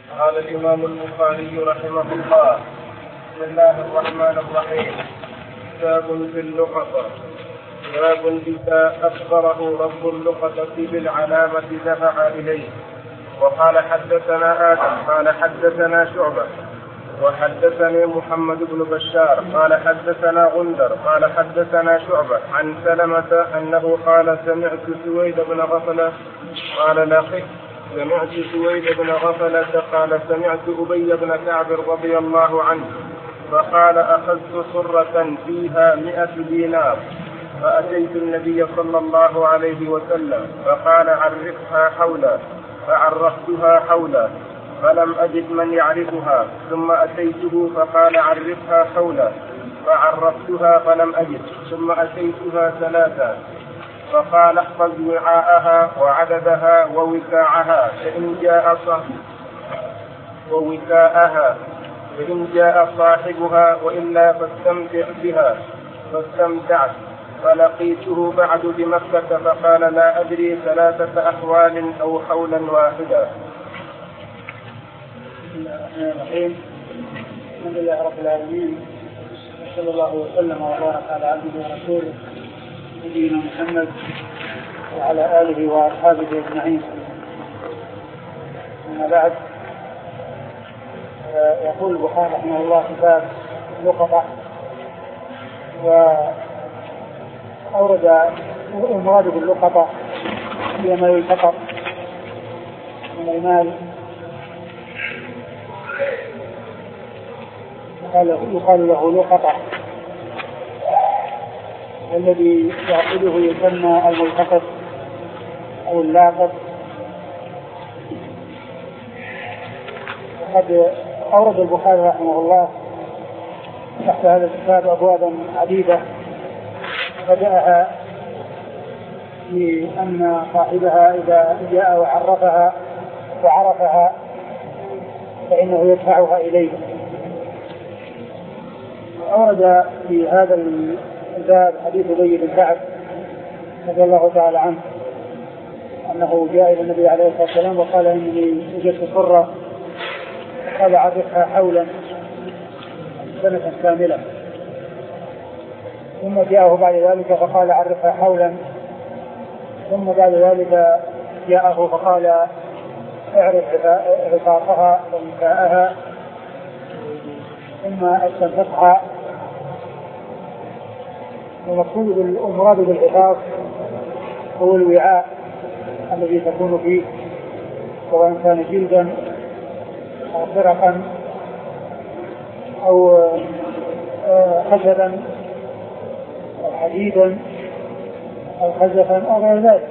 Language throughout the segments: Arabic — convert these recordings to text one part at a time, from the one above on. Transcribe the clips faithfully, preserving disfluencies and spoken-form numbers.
قال الإمام البخاري رحمه الله: بسم الله الرحمن الرحيم. كتاب في اللقطة. باب إذا أخبره رب اللقطة بالعلامة دفع إليه. وقال حدثنا آدم قال حدثنا شعبة وحدثني محمد بن بشار قال حدثنا غندر قال حدثنا شعبة عن سلمة أنه قال سمعت سويد بن غفلة قال لقيت سمعت سويد بن غفلة قال سمعت أبي بن كعب رضي الله عنه فقال أخذت صرة فيها مئة دينار فأتيت النبي صلى الله عليه وسلم فقال عرفها حولا فعرفتها حولا فلم أجد من يعرفها ثم أتيته فقال عرفها حولا فعرفتها فلم أجد ثم أتيتها ثلاثا فقال احفظ وعاءها وعددها ووكاعها فإن جاء صاحب ووكاءها فإن جاء صاحبها وإلا فاستمتع بها فاستمتعت. فلقيته بعد بمكة فقال لا أدري ثلاثة أحوال أو حولا واحدا. بسم الله الرحمن الرحيم. الحمد لله رب العالمين صلى الله وسلم وبارك على عبده ورسوله نبينا محمد وعلى آله وأصحابه أجمعين. أما بعد، يقول البخاري رحمه الله كتاب اللقطة، وأورد المراد باللقطة هي ما يلتقط من المال يقال له لقطة، والذي يأخذه يسمى الملتقط أو اللاقط. وقد أورد البخاري رحمه الله تحت هذا الكتاب أبوابا عديدة، بدأها بأن صاحبها إذا جاء وعرفها وعرفها فإنه يدفعها إليه. أورد في هذا الباب حديث أبي بن كعب رضي الله تعالى عنه أنه جاء إلى النبي عليه الصلاة والسلام وقال إني وجدت صرة، قال عرفها حولا سنة كاملة. ثم جاءه بعد ذلك فقال عرفها حولا، ثم بعد ذلك جاءه فقال اعرف عفاقها ومكاءها ثم استنفقها. والمقصود المراد بالعفاق هو الوعاء الذي تكون فيه، سواء كان جلدا أو فرقا أو خشبا أو حديدا أو خزفا أو غير ذلك.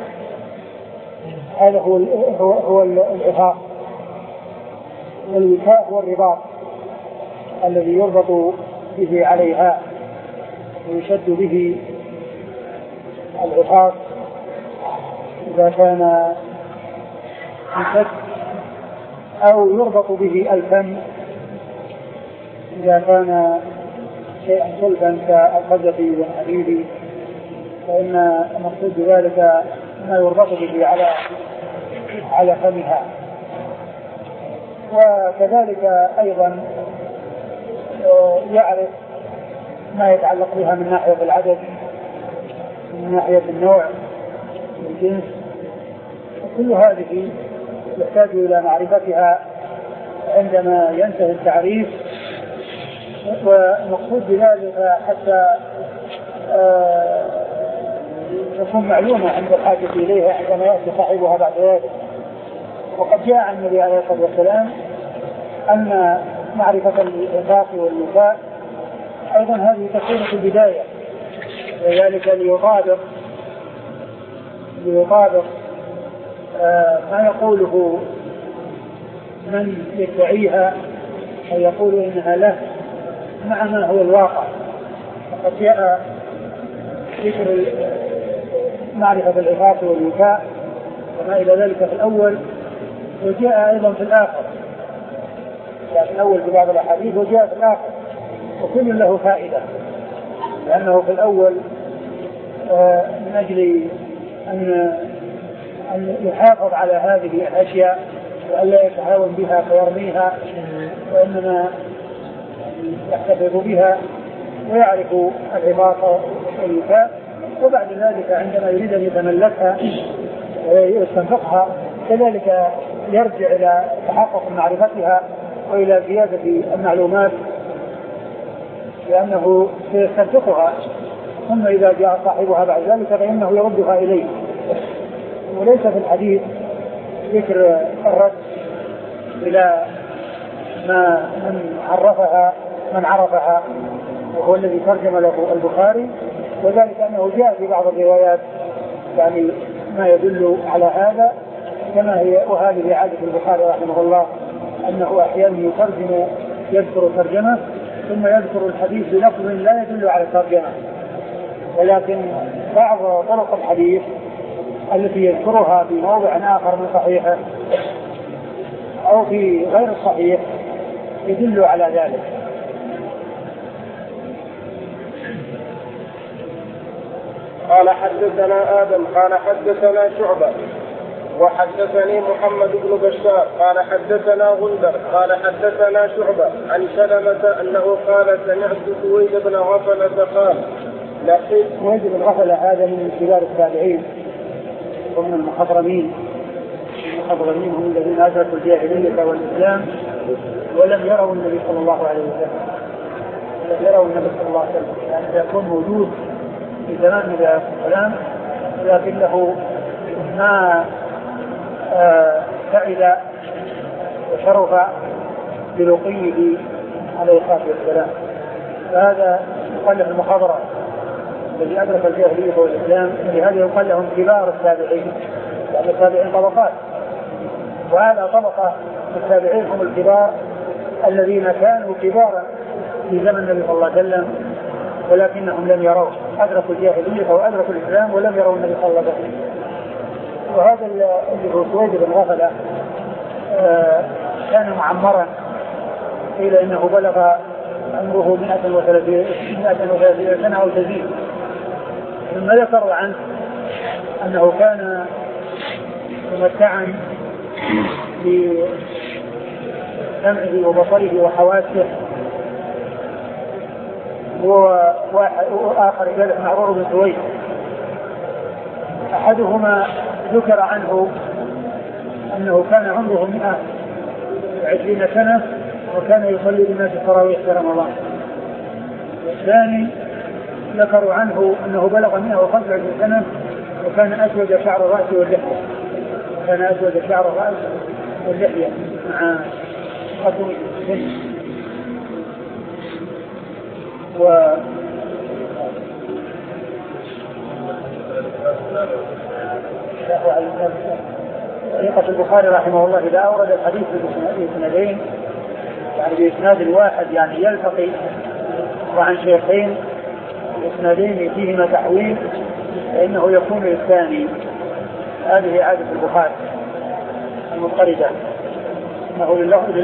هذا هو هو العفاق. والوكاء هو الرباط الذي يربط به عليها ويشد به العفاق إذا كان يشد، أو يربط به الفم إذا كان شيئا صلبا كالخزف والحديد، فإن المقصود بذلك ما يربط به على على فمها. وكذلك أيضا يعرف ما يتعلق بها من ناحية العدد، من ناحية النوع والجنس، وكل هذه يحتاج إلى معرفتها عندما ينتهي التعريف. والمقصود بذلك حتى تكون معلومة عند الحاجة إليها عندما يأتي صاحبها بعد ذلك. وقد جاء عن النبي عليه الصلاة والسلام أن معرفة العفاق والوفاء أيضا هذه تكون في البداية، وذلك ليطابق ليطابق ما يقوله من يدعيها أو يقول إنها له مع ما هو الواقع. فقد جاء ذكر معرفة العفاق والوفاء وما إلى ذلك في الأول، وجاء أيضا في الآخر، جاء في الأول في بعض الأحاديث وجاء في الآخر، وكل له فائدة، لأنه في الأول من أجل أن أن يحافظ على هذه الأشياء وألا يتهاون بها فيرميها، وإنما يحتفظ بها ويعرف العباط والوفاء، وبعد ذلك عندما يريد أن يتملكها ويستنفقها كذلك يرجع إلى تحقق معرفتها وإلى زيادة المعلومات، لأنه سيستنفقها، ثم إذا جاء صاحبها بعد ذلك فإنه يردها إليه. وليس في الحديث ذكر الرد إلى ما من عرفها من عرفها وهو الذي ترجم له البخاري، وذلك أنه جاء في بعض الروايات يعني ما يدل على هذا، كما هي وهذه عادة البخاري رحمه الله أنه أحيانا يترجم يذكر ترجمة ثم يذكر الحديث بلفظ لا يدل على الترجمة، ولكن بعض طرق الحديث التي يذكرها في موضع آخر من صحيحه أو في غير الصحيح يدل على ذلك. قال حدثنا آدم قال حدثنا شعبة وحدثني محمد بن بشار قال حدثنا غندر قال حدثنا شعبة عن سلمة أنه قال سمعت سويد بن غفلة قال لقيت سويد بن غفلة هذا من كبار التابعين ومن المخضرمين. المخضرمين هم الذين أدركوا الجاهلية والإسلام ولم يروا النبي صلى الله عليه وسلم لم يروا النبي صلى الله عليه وسلم، يعني يكون موجود في زمان النبي عليه السلام ولكنه ما فعل وشرف بلقيه عليه الصلاة والسلام، فهذا يقال له المخضرم الذي أدرك الجاهلية والإسلام، ولهذا يقال لهم كبار التابعين، يعني التابعين طبقات، وهذا طبقة التابعين هم الكبار الذين كانوا كبارا في زمن النبي صلى الله عليه وسلم ولكنهم لم يروا، أدركوا الجاهلية وأدركوا الإسلام ولم يروا النبي صلى الله عليه وسلم. وهذا اللي هو سويد بن غفلة كان معمرا، قيل إنه بلغ عمره مئة وثلاثين سنة أو تزيد. ثم ذكروا عنه أنه كان ممتعا بسمعه وبصره وحواسه، وآخر ذلك معرور بن سويد. أحدهما ذكر عنه أنه كان عمره مئة وعشرين سنة وكان يصلي للناس التراويح في رمضان. والثاني ذكروا عنه أنه بلغ مئة وخمسة وعشرين سنة وكان أسود شعر رأسه واللحية كان أسود شعر رأسه واللحية مع خطوة السن. و طريقة البخاري رحمه الله إذا أورد الحديث بإسنادين يعني بإسناد واحد يعني يلتقي وعن شيخين الإسنادين فيهما تحويل فإنه يكون الثاني. هذه عادة البخاري المضطردة، أنه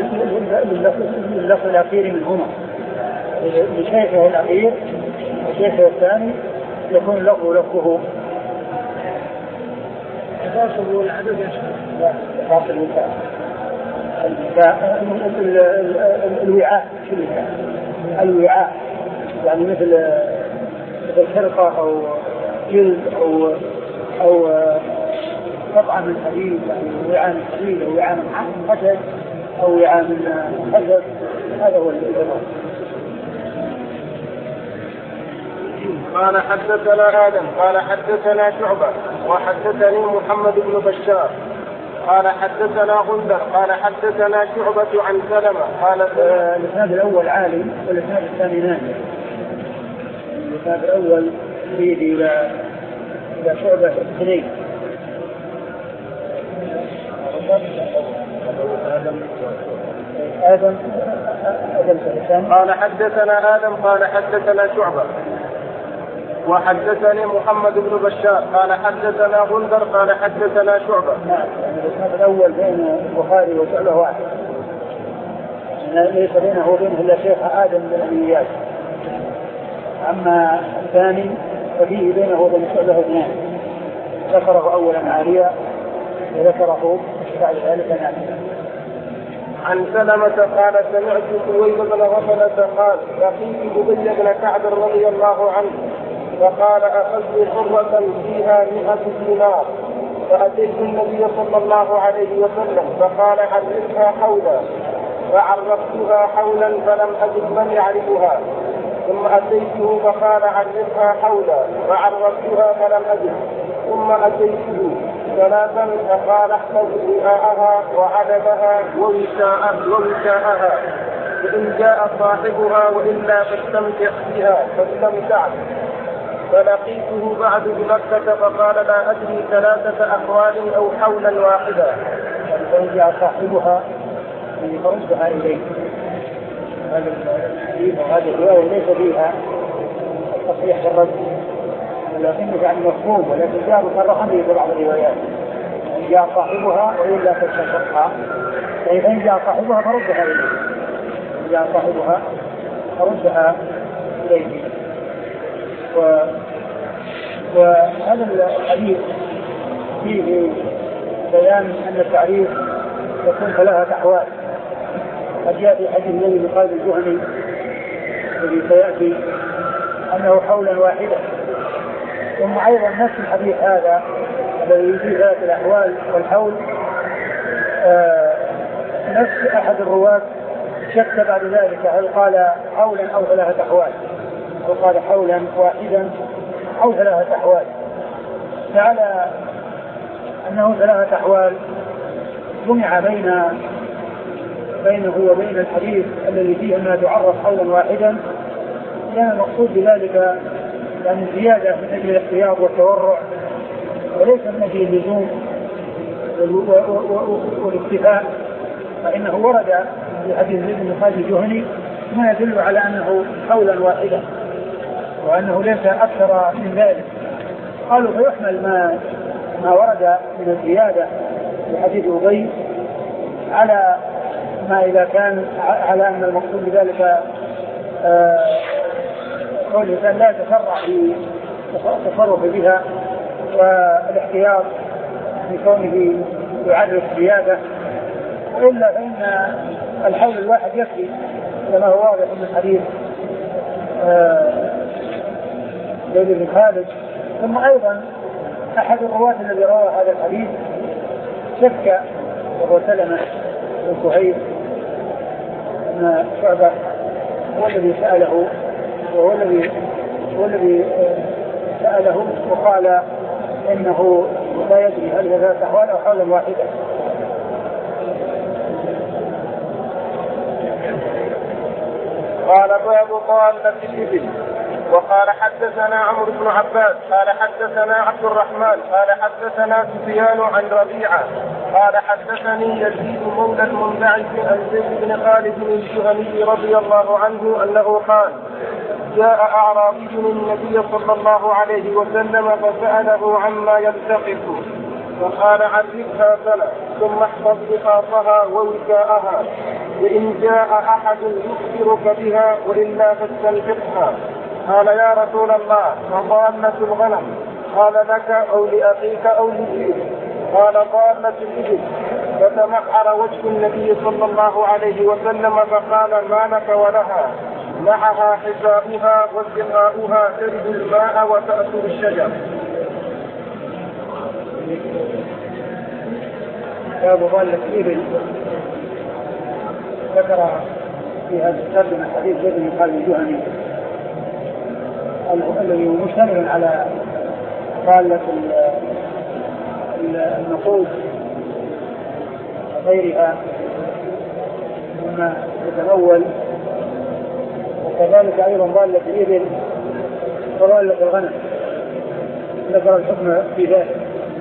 لللفظ الأخير منهما لشيخه الأخير وشيخه الثاني يكون اللفظ لفظه. فاصل والعدد فاصل الوعاء الوعاء يعني مثل مثل خرقة أو جلد أو أو قطعة من حديد، يعني وعاء من حديد أو وعاء من حديد أو وعاء من حجر، هذا هو الإجابة. قال حدثنا آدم قال حدثنا شعبة وحدثني محمد بن بشار قال حدثنا غندر قال حدثنا شعبة عن سلمة قال الإسناد الأول عالي والإسناد الثاني نازل. الإسناد الأول فيه إلى إلى شعبة اثنين. آدم آدم قال حدثنا آدم قال حدثنا شعبة وحدثني محمد بن بشار قال حدثنا غندر قال حدثنا شعبة. نعم الإسناد الأول بين البخاري وشعبة واحد، ليس بينه وبينه إلا شيخ آدم بن أبي إياس. أما الثاني ففيه بينه وبين شعبة اثنان، ذكره أولا عالية وذكره بعد ذلك نافع. عن سلمة قال سمعت سويد بن غفلة قال لقيت أبي بن كعب رضي الله عنه فقال أخذت حرة فيها مئة دينار فأتيت النبي صلى الله عليه وسلم فقال عرفها حولا فعرفتها حولا فلم أجد من يعرفها ثم أتيته فقال عرفها حولا فعرفتها فلم أجد ثم أتيته ثلاثا فقال احفظ وعاءها وعددها ووشاءها فإن جاء صاحبها وإلا فاستمتع بها فاستمتعت. فلقيته بعد بمكة فقال لا أدري ثلاثة أحوال أو حولا واحدا. فإن جاء صاحبها فردها إليه. هذا الحديث وهذه الرواية ليس فيها التصريح بالرد لكنه يعني مفهوم ولكن جاء مصرحا به في بعض الروايات. إن جاء صاحبها وإلا فاستشقها فإن جاء صاحبها فردها إليه. إن جاء صاحبها فردها إليه. و... وهذا الحديث فيه بيان أن التعريف يكون ثلاثة أحوال. قد جاء في حديث النبي بن خالد الجهني الذي سيأتي أنه حولا واحدا. ثم أيضا نفس الحديث هذا الذي فيه ثلاثة الأحوال والحول آه نفس أحد الرواة شك بعد ذلك هل قال حولا أو ثلاثة أحوال أو قال حولا واحدا أو ثلاثة أحوال. فعلى أنه ثلاثة أحوال جمع بين بينه وبين الحديث الذي فيه أنها تعرف حولا واحدا لأن المقصود بذلك يعني زيادة من أجل الاحتياط والتورع وليس من أجل اللزوم والاكتفاء. فإنه ورد في حديث زيد بن خالد الجهني ما يدل على أنه حولا واحدا وأنه ليس أكثر من ذلك. قالوا فيحمل ما ما ورد من الزيادة في حديث أبي على ما إذا كان على أن المقصود بذلك كل إنسان لا يتسرع في التصرف بها والاحتياط في كونه يعرف زيادة وإلا فإن الحول الواحد يكفي كما هو واضح من الحديث زيد بن خالد. ثم أيضا أحد الرواة الذي روى هذا الحديث شك وهو سلمة بن كهيل أن شعبة هو الذي سأله وهو الذي هو الذي سأله وقال إنه لا يدري هل هذا أحوال أو حولا واحدا. قال باب ضالة الإبل. وقال حدثنا عمرو بن عباس قال حدثنا عبد الرحمن قال حدثنا سفيان عن ربيعة قال حدثني يزيد مولى المنبعث عن زيد بن خالد الجهني رضي الله عنه أنه قال جاء أعرابي النبي صلى الله عليه وسلم فسأله عما يلتقط فقال عرفها سنة ثم احفظ بخاصها ووكاءها وإن جاء أحد يخبرك بها وإلا فاستنفقها. قال يا رسول الله فضالة الغنم؟ قال لك أو لأخيك أو لأخيك؟ قال ضالة الإبل. فتمحر وجه النبي صلى الله عليه وسلم فقال ما لك ولها؟ معها حسابها وسقاؤها ترد الماء وتأكل الشجر. باب ضالة الإبل. ذكر في هذا الترجمة حديث زيد بن خالد الجهني الذي مشتمل على ضالة النقود وغيرها مما يتمول وكذلك أيضا ضالة الإبل وضالة الغنم. ذكر الحكم في ذلك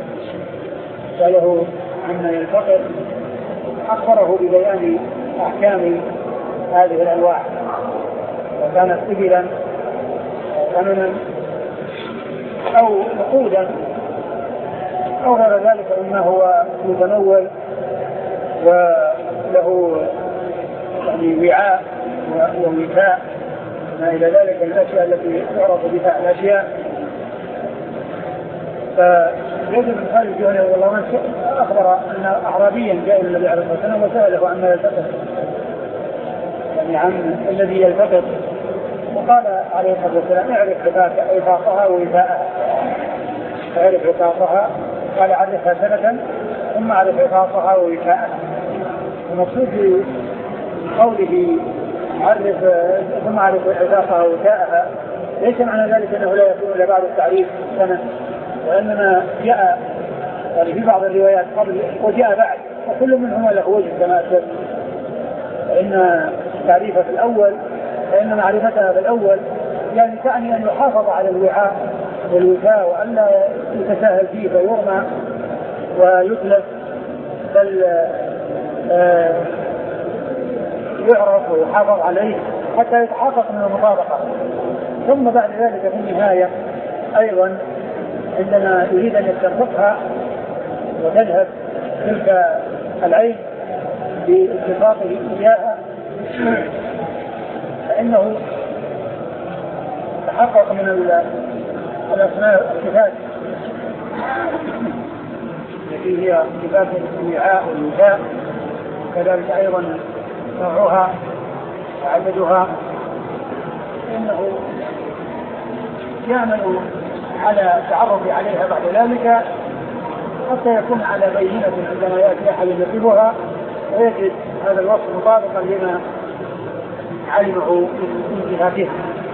سأله عما يلتقط أخبره ببيان أحكام هذه الأنواع وكانت إبلا غنما أو نقودا أو غير ذلك مما هو متنول وله يعني وعاء ووثاء ما إلى ذلك الأشياء التي تعرف بها الأشياء. زيد بن خالد الجهني والله عنه أخبر أن أعرابيا جاء إلى النبي عليه الصلاة والسلام وسأله عما يلتقط، يعني عن الذي يلتقط، وقال عليه الصلاة والسلام اعرف عفاقها ووفاءها، اعرف عفاقها، قال عرفها سنة ثم عرف عفاقها ووفاءها. المقصود بقوله عرف ثم عرف عفاقها ووفاءها ليس معنى ذلك أنه لا يكون إلا بعد التعريف سنة، وإنما جاء يعني في بعض الروايات قبل وجاء بعد، وكل منهما له وجه كما أسلم. فإن تعريفها في الأول فإن معرفتها في الأول يعني تعني أن يحافظ على الوعاء والوفاء وألا يتساهل فيه فيرمى ويتلف، بل آه يعرف ويحافظ عليه حتى يتحقق من المطابقة. ثم بعد ذلك في النهاية أيضا عندما يريد أن يستنطقها وتذهب تلك العين باتفاقه إياها فإنه تحقق من الأسماء الصفات التي هي صفات الوعاء والوفاء، وكذلك أيضا نوعها وعددها، إنه يعمل على التعرف عليها بعد ذلك حتى يكون على بينة عندما يأتي أحد ينصبها ويجد هذا الوصف مطابقا لما علمه من انتهاكها.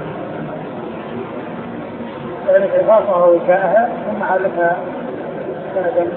ذلك عفاقها ووفاءها ثم عرفها سنة.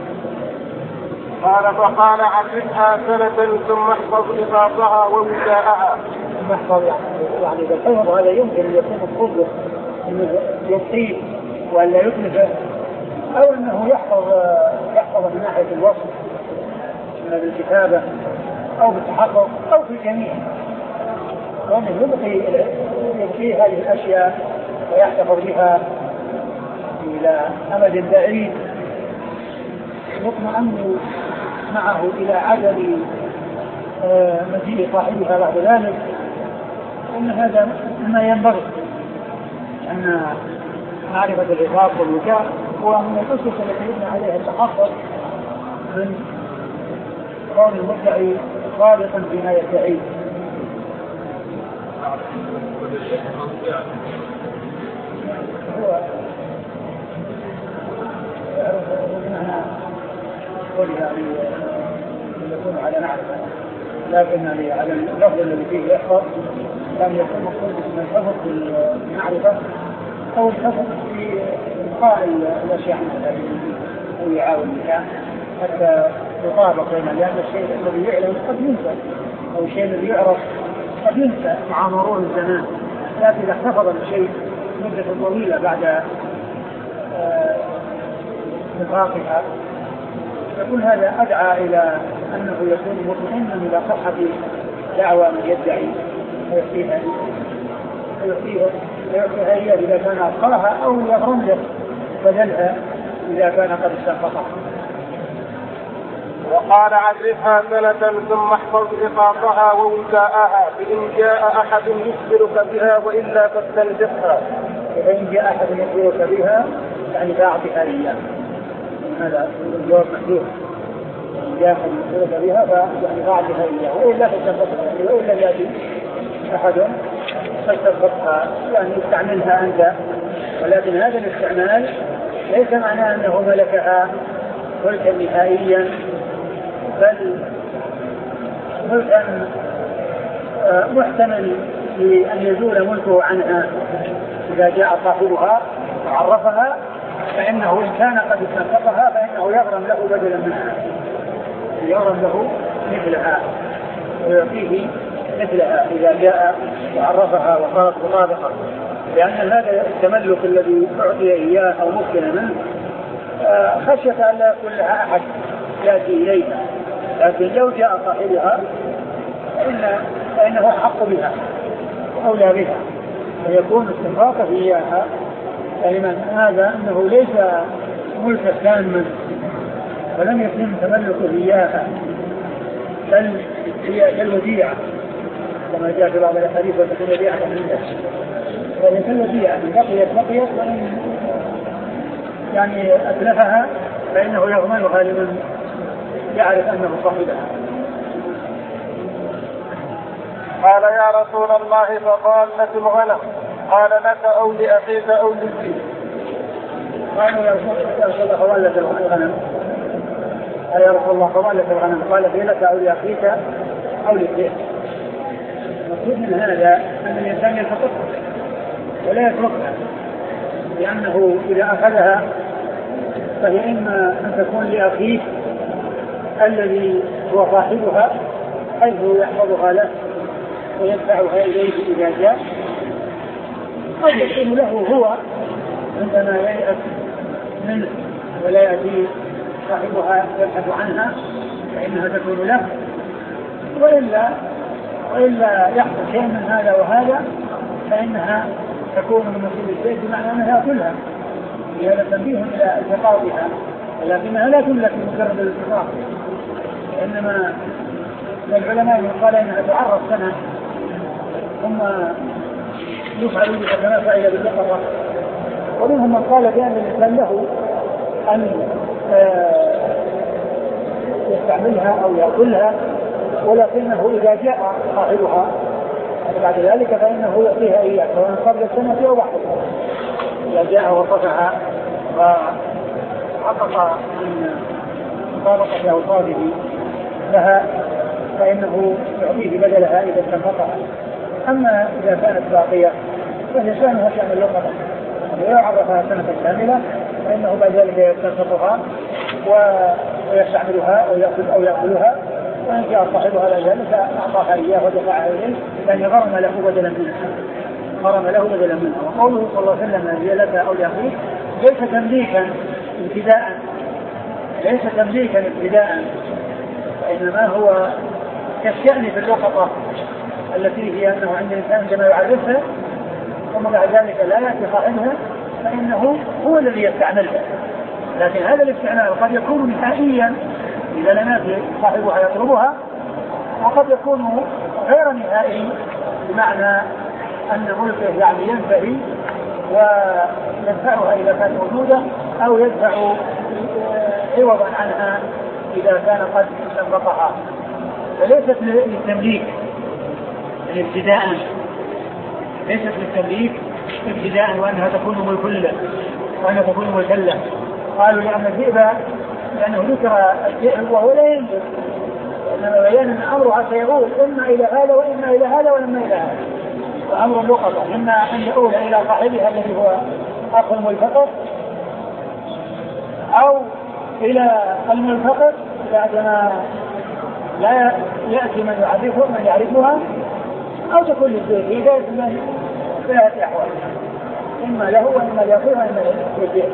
قال فقال عرفها سنة ثم احفظ عفاقها ووفاءها. ثم احفظ يعني بالحفظ هذا يمكن أن يكون القدر أنه يبقيه وأن لا يتلفه، أو أنه يحفظ يحفظ من ناحية الوصف من الكتابة أو بالتحقق أو في الجميع، وأنه يبقي يبقي هذه الأشياء ويحتفظ بها إلى أمد بعيد يطمئن معه إلى عدم مجيء صاحبها بعد ذلك. إن هذا ما ينبغي أن معرفة العفاق والوفاء هو من الأسس التي يبنى عليها التحقق من كون المدعي صادقا فيما يدعيه. هو معنى قولها يكون على معرفة، لكن على اللفظ الذي فيه يحفظ لم يكون مقصود من الحفظ بالمعرفة أو الحفظ في إبقاء الأشياء أو يعاون بها حتى يطابق بين لأن الشيء الذي يعلم قد ينسى أو الشيء الذي يعرف قد ينسى مع مرور الزمان، لكن إذا احتفظ الشيء مدة طويلة بعد نطاقها يكون هذا أدعى إلى أنه يكون مطمئنا إلى صحة دعوى من يدعي ويحكيها ويحكيها هي إذا كان أبقاها أو يغرم له بدلها إذا كان قد استنفقها. وقال عرفها سنة ثم احفظ عفاقها ووفاءها فإن جاء أحد يخبرك بها وإلا فاستنزقها. فإن جاء أحد يخبرك بها يعني فأعطها إياه، هذا الجواب محدود. إن جاء أحد يخبرك بها فيعني فأعطها إياه وإلا فاستنزقها، وإلا يأتي أحد فاستنزقها يعني استعملها أنت، ولكن هذا الاستعمال ليس معناه أنه ملكها ملكا نهائيا، بل ملكا محتمل لأن يزول ملكه عنها إذا جاء صاحبها وعرفها، فإنه إن كان قد استنفقها فإنه يغرم له بدلا منها، يغرم له مثلها ويعطيه مثلها إذا جاء وعرفها وصارت مطابقة، لأن هذا التملك الذي أعطي إياه أو ممكن منه خشية أن لا يكون لها أحد يأتي إليها، لكن لو جاء صاحبها فإن فإنه حق بها وأولى بها، فيكون استنفاقه إياها لمن هذا أنه ليس ملك تاما ولم يتم تملكه إياها، بل هي كالوديعة كما جاء في بعض الحديث وتكون وديعة من الناس، وهي كالوديعة بقيت بقيت وإن يعني أتلفها فإنه يضمنها لمن يعرف أنه صاحبها. قال يا رسول الله فضالة الغنم قال لك أو لأخيك أو للذئب. قالوا يا رسول الله فضالة الغنم قال يا رسول الله فضالة الغنم قال هي لك أو لأخيك أو للذئب. المقصود من هذا أن الإنسان يلتقطها ولا يتركها، لأنه إذا أخذها فهي إما أن تكون لأخيه الذي هو صاحبها حيث يحفظها له ويدفعها إليه إذا جاء، أو يكون له هو عندما ييأس منه ولا يأتي صاحبها يبحث عنها فإنها تكون له، وإلا وإلا يحصل شيء من هذا وهذا فإنها تكون من نصيب الزيت بمعنى أنها كلها. هذا تنبيه إلى التقاطها، ولكنها لا تملك مجرد الالتقاط، إنما العلماء قال إنها تعرف سنة ثم يفعل بها كما فعل بالبقرة، ومنهم من قال بأن الإنسان له أن يستعملها أو يأكلها، ولكنه إذا جاء صاحبها بعد ذلك فإنه يعطيها إياه سواء قبل السنة أو بعد السنة. إذا جاء وصفها وحقق من مطابقة أوصافه لها فإنه يعطيه بدلها إذا استنبطها. أما إذا كانت باقية فهي شأنها شأن اللقطة، إذا عرفها سنة كاملة فإنه بعد ذلك يستنبطها ويستعملها أو يأكلها، وإن جاء صاحبها بعد ذلك أعطاها إياه ودفعها إليه لأن غرم له بدلا منها غرم له بدلا منها. وقوله صلى الله عليه وسلم هي لك أو لأخيك ليس تمليكا ابتداء ليس تمليكا ابتداء وإنما هو كالشأن في اللقطة التي هي أنه عند الإنسان عندما يعرفها ثم بعد ذلك لا يأتي صاحبها فإنه هو الذي يستعملها، لكن هذا الاستعمال قد يكون نهائيا إذا لم يأتي صاحبها يطلبها، وقد يكون غير نهائي بمعنى أن ملكه يعني ينتهي ويدفعها إذا كانت موجودة أو يدفع عوضا عنها إذا كان قد استنبطها. فليست للتمليك ابتداء ليست للتمليك ابتداء وأنها تكون ملكا وأنها تكون ملكا. قالوا لأن الذئب لأنه ذكر الذئب وهو لا ينبغي، إنما بيان أن أمرها سيقول إما إلى هذا وإما إلى هذا وإما إلى هذا، وأمر اللقطة إما أن يقول إلى صاحبها الذي هو أخو الملتقط أو إلى الملتقط بعدما لا يأتي من يعرفه من يعرفها، أو تكون للذئب في ذلك من ثلاثة أحوال إما له وإما لأخيه وإما للذئب.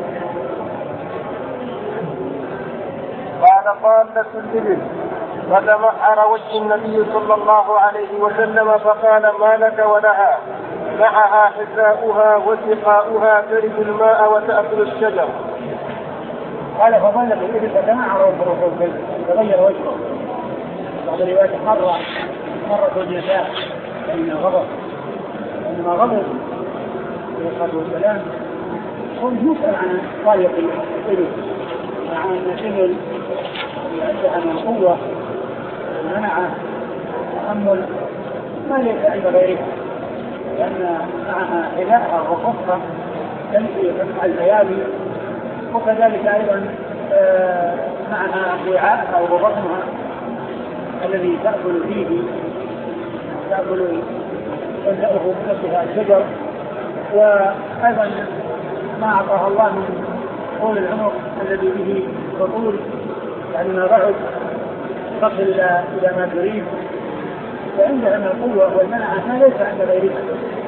قال قالت الإبل فتمحر وجه النبي صلى الله عليه وسلم فقال ما لك ولها معها حذاؤها وسقاؤها ترد الماء وتأكل الشجر. قال فظلت الإبل فتمحر وجهه تغير وجهه. بعض الروايات مرة مرة النساء فإن غضب إنما غضب عليه الصلاة والسلام هم يسأل عن طريق الإبل مع أن الإبل عندها من القوة والمنعة تحمل ما ليس عند غيرها، لأن معها حذاءها وقصها تمشي في الليالي، وكذلك أيضا معها وعاءها وبطنها الذي تأكل فيه تأكل تنزعه من نفسها الشجر، وأيضا ما أعطاها الله من طول العمر الذي به وطول يعني ما بعد تصل إلى إلى ما تريد، وعندها من القوة والمنعة ما ليس عند غيرها،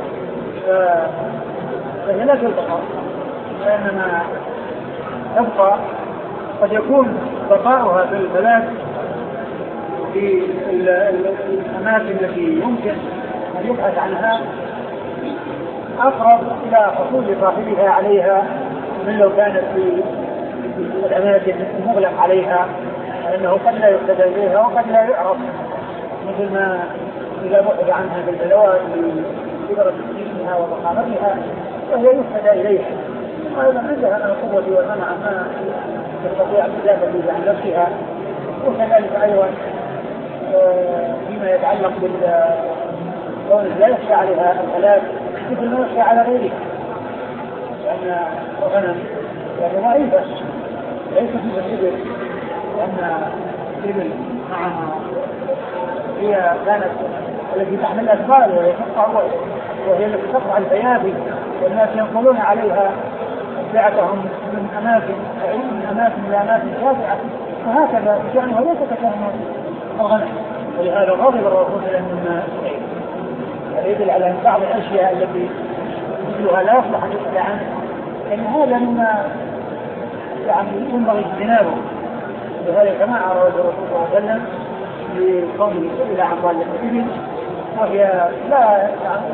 فهي لا تلتقى، وإنما تبقى قد يكون بقاؤها في البلاد في الأماكن التي يمكن أن يبحث عنها أقرب إلى حصول صاحبها عليها من لو كانت في الأماكن المغلق عليها، لأنه قد لا يهتدى إليها وقد لا يعرف، مثل ما إذا بعد عنها بالبلوات لكبر سنها وضخامتها فهي يهتدى إليها، أيضا عندها القوة والمنع ما تستطيع تدافع به عن نفسها، وكذلك أيضا فيما يتعلق بالكون لا يخشى عليها الهلاك مثل ما يخشى على غيرها، لأن الغنم يعني ضعيفة ليس في الإبل، لأن الإبل معها هي كانت التي تحمل الأثقال وهي تقطع وهي التي تقطع البيابي، والناس ينقلون عليها أمتعتهم من أماكن من أماكن إلى أماكن شاسعة، وهكذا شأنها ليس كشأن الغنم. ولهذا غضب الرسول صلى الله عليه وسلم يدل على بعض الأشياء التي مثلها لا يصلح أن يسأل عنه، لأن هذا مما يعني ينبغي اجتنابه. وهذا كما أراد الرسول صلى الله عليه وسلم لقومه إلى عن ضالة الإبل، وهي لا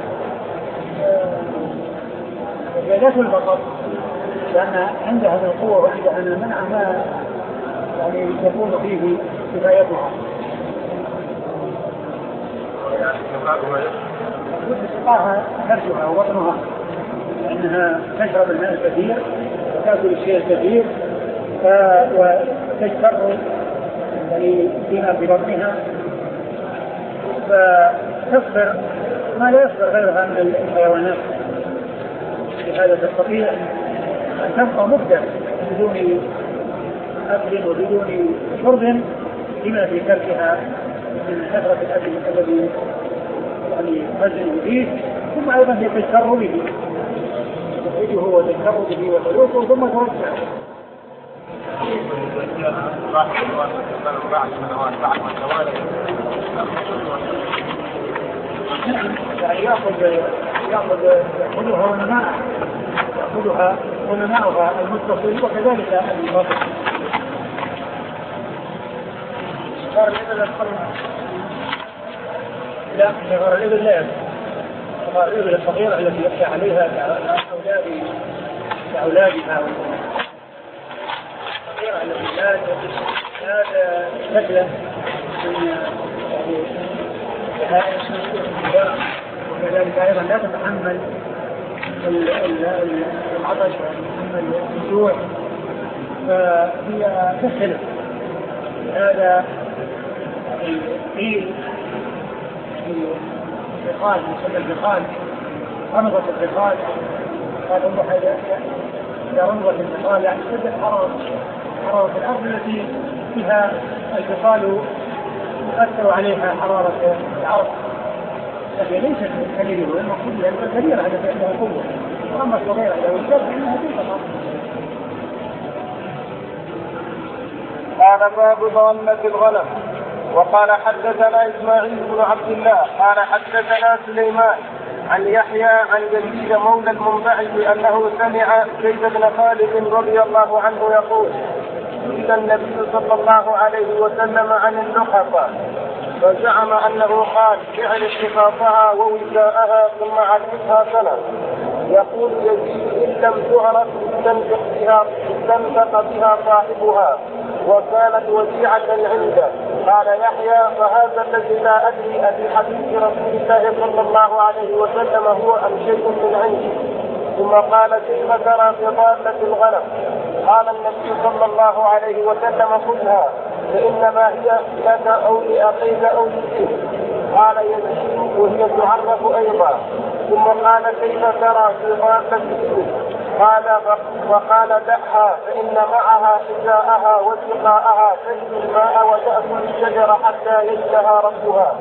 زيادته البقر، لأن عندها من القوة وعندها من المنع ما يعني تكون فيه كفايتها. وتسقاها نفسها وبطنها، لأنها تشرب الماء الكثير وتأكل الشيء الكثير وتجتر فيما في بطنها، فتصبر ما لا يصبر غيرها من الحيوانات. لهذا تستطيع أن تبقى مدة بدون أكل وبدون شرب لما في تركها من كثرة الأكل الذي يعني تجري فيه، ثم أيضا هي تجتر به تخرجه وتجتر به وتلوكه ثم ترجعه. يعني يأخذ يأخذ يأخذها ونماء يأخذها ونماؤها المتصل وكذلك المنفصل. غار الإبل الصغيرة لا غار الإبل لا غار الإبل الصغيرة التي يخشى عليها كأولاد كأولادها الصغيرة التي لا لا تكلف من يعني وكذلك أيضا لا تتحمل العطش وتتحمل الجوع، فهي تختلف. هذا قيل في البخال يسمى البخال رمضة البخال، قال الله إذا رمضة البخال يعني شدة حرارة حرارة الأرض التي فيها البخال يؤثر عليها حرارة الأرض، لكن ليست كبيرة والمقصود لأنها كبيرة هذا فإنها قوة، وأما الصغيرة لو اشتد فإنها تنقطع. قال باب ضالة الغنم. وقال حدثنا إسماعيل بن عبد الله قال حدثنا سليمان عن يحيى عن يزيد مولى المنبعث أنه سمع زيد بن خالد رضي الله عنه يقول إلى النبي صلى الله عليه وسلم عن اللقطة، فزعم أنه قال اعرف خفافها ووزاءها ثم عرفها سنة. يقول يزيد إن لم تعرف استنفق بها استنفق بها صاحبها وكانت وديعة عنده. قال يحيى فهذا الذي لا أدري أبي حديث رسول الله صلى الله عليه وسلم هو أم شيء من عندي. ثم قال كيف ترى في ضالة الغنم؟ قال النبي صلى الله عليه وسلم خذها فإنما هي لك أو لأخيك أو لأخيك. قال يزيد وهي تعرف أيضا. ثم قال كيف ترى في ضالة الإبل؟ قال وقال دعها فإن معها إزاءها وسقاءها تجري الماء وتأكل الشجر حتى يجدها ربها.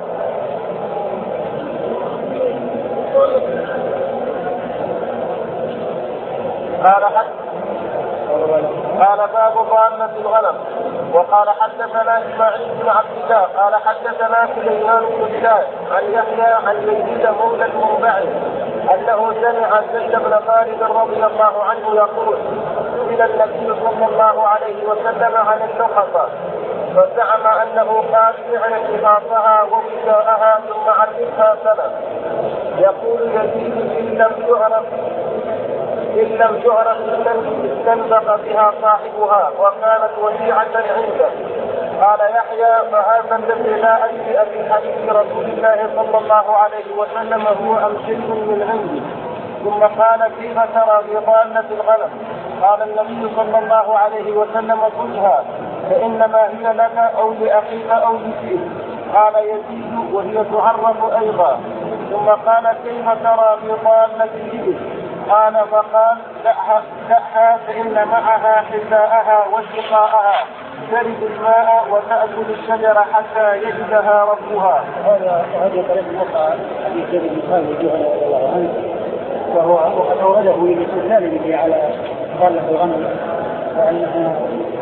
قال حد قال باب ضالة الغنم. وقال حدثنا إسماعيل بن عبد الله قال حدثنا سليمان بن بلال عن يحيى عن يزيد مولى المنبعث أنه سمع زيد بن خالد رضي الله عنه يقول إلى النبي صلى الله عليه وسلم عن اللقطة، فزعم أنه قال اعرف خفافها ووزاءها ثم عرفها سنة. يقول يزيد إن لم تعرف إن لم تعرف استنبق بها صاحبها وكانت وديعة عنده. قال يحيى فهذا الذي لا أدري أبي حديث رسول الله صلى الله عليه وسلم هو أم شيء من عندي. ثم قال كيف ترى في ضالة الغنم؟ قال النبي صلى الله عليه وسلم خذها فإنما هي لك أو لأخيك أو لشيء. قال يزيد وهي تعرف أيضا. ثم قال كيف ترى في ضالة الإبل؟ قال فقال دعها, دعها فإن معها حذاءها وسقاءها ترد الماء وتأكل الشجرة حتى يجدها ربها. هذا هذه طريقة أخرى حديث زيد بن خالد الجهني رضي الله عنه، وهو وقد أورده للاستدلال به على ضالة الغنم وأنها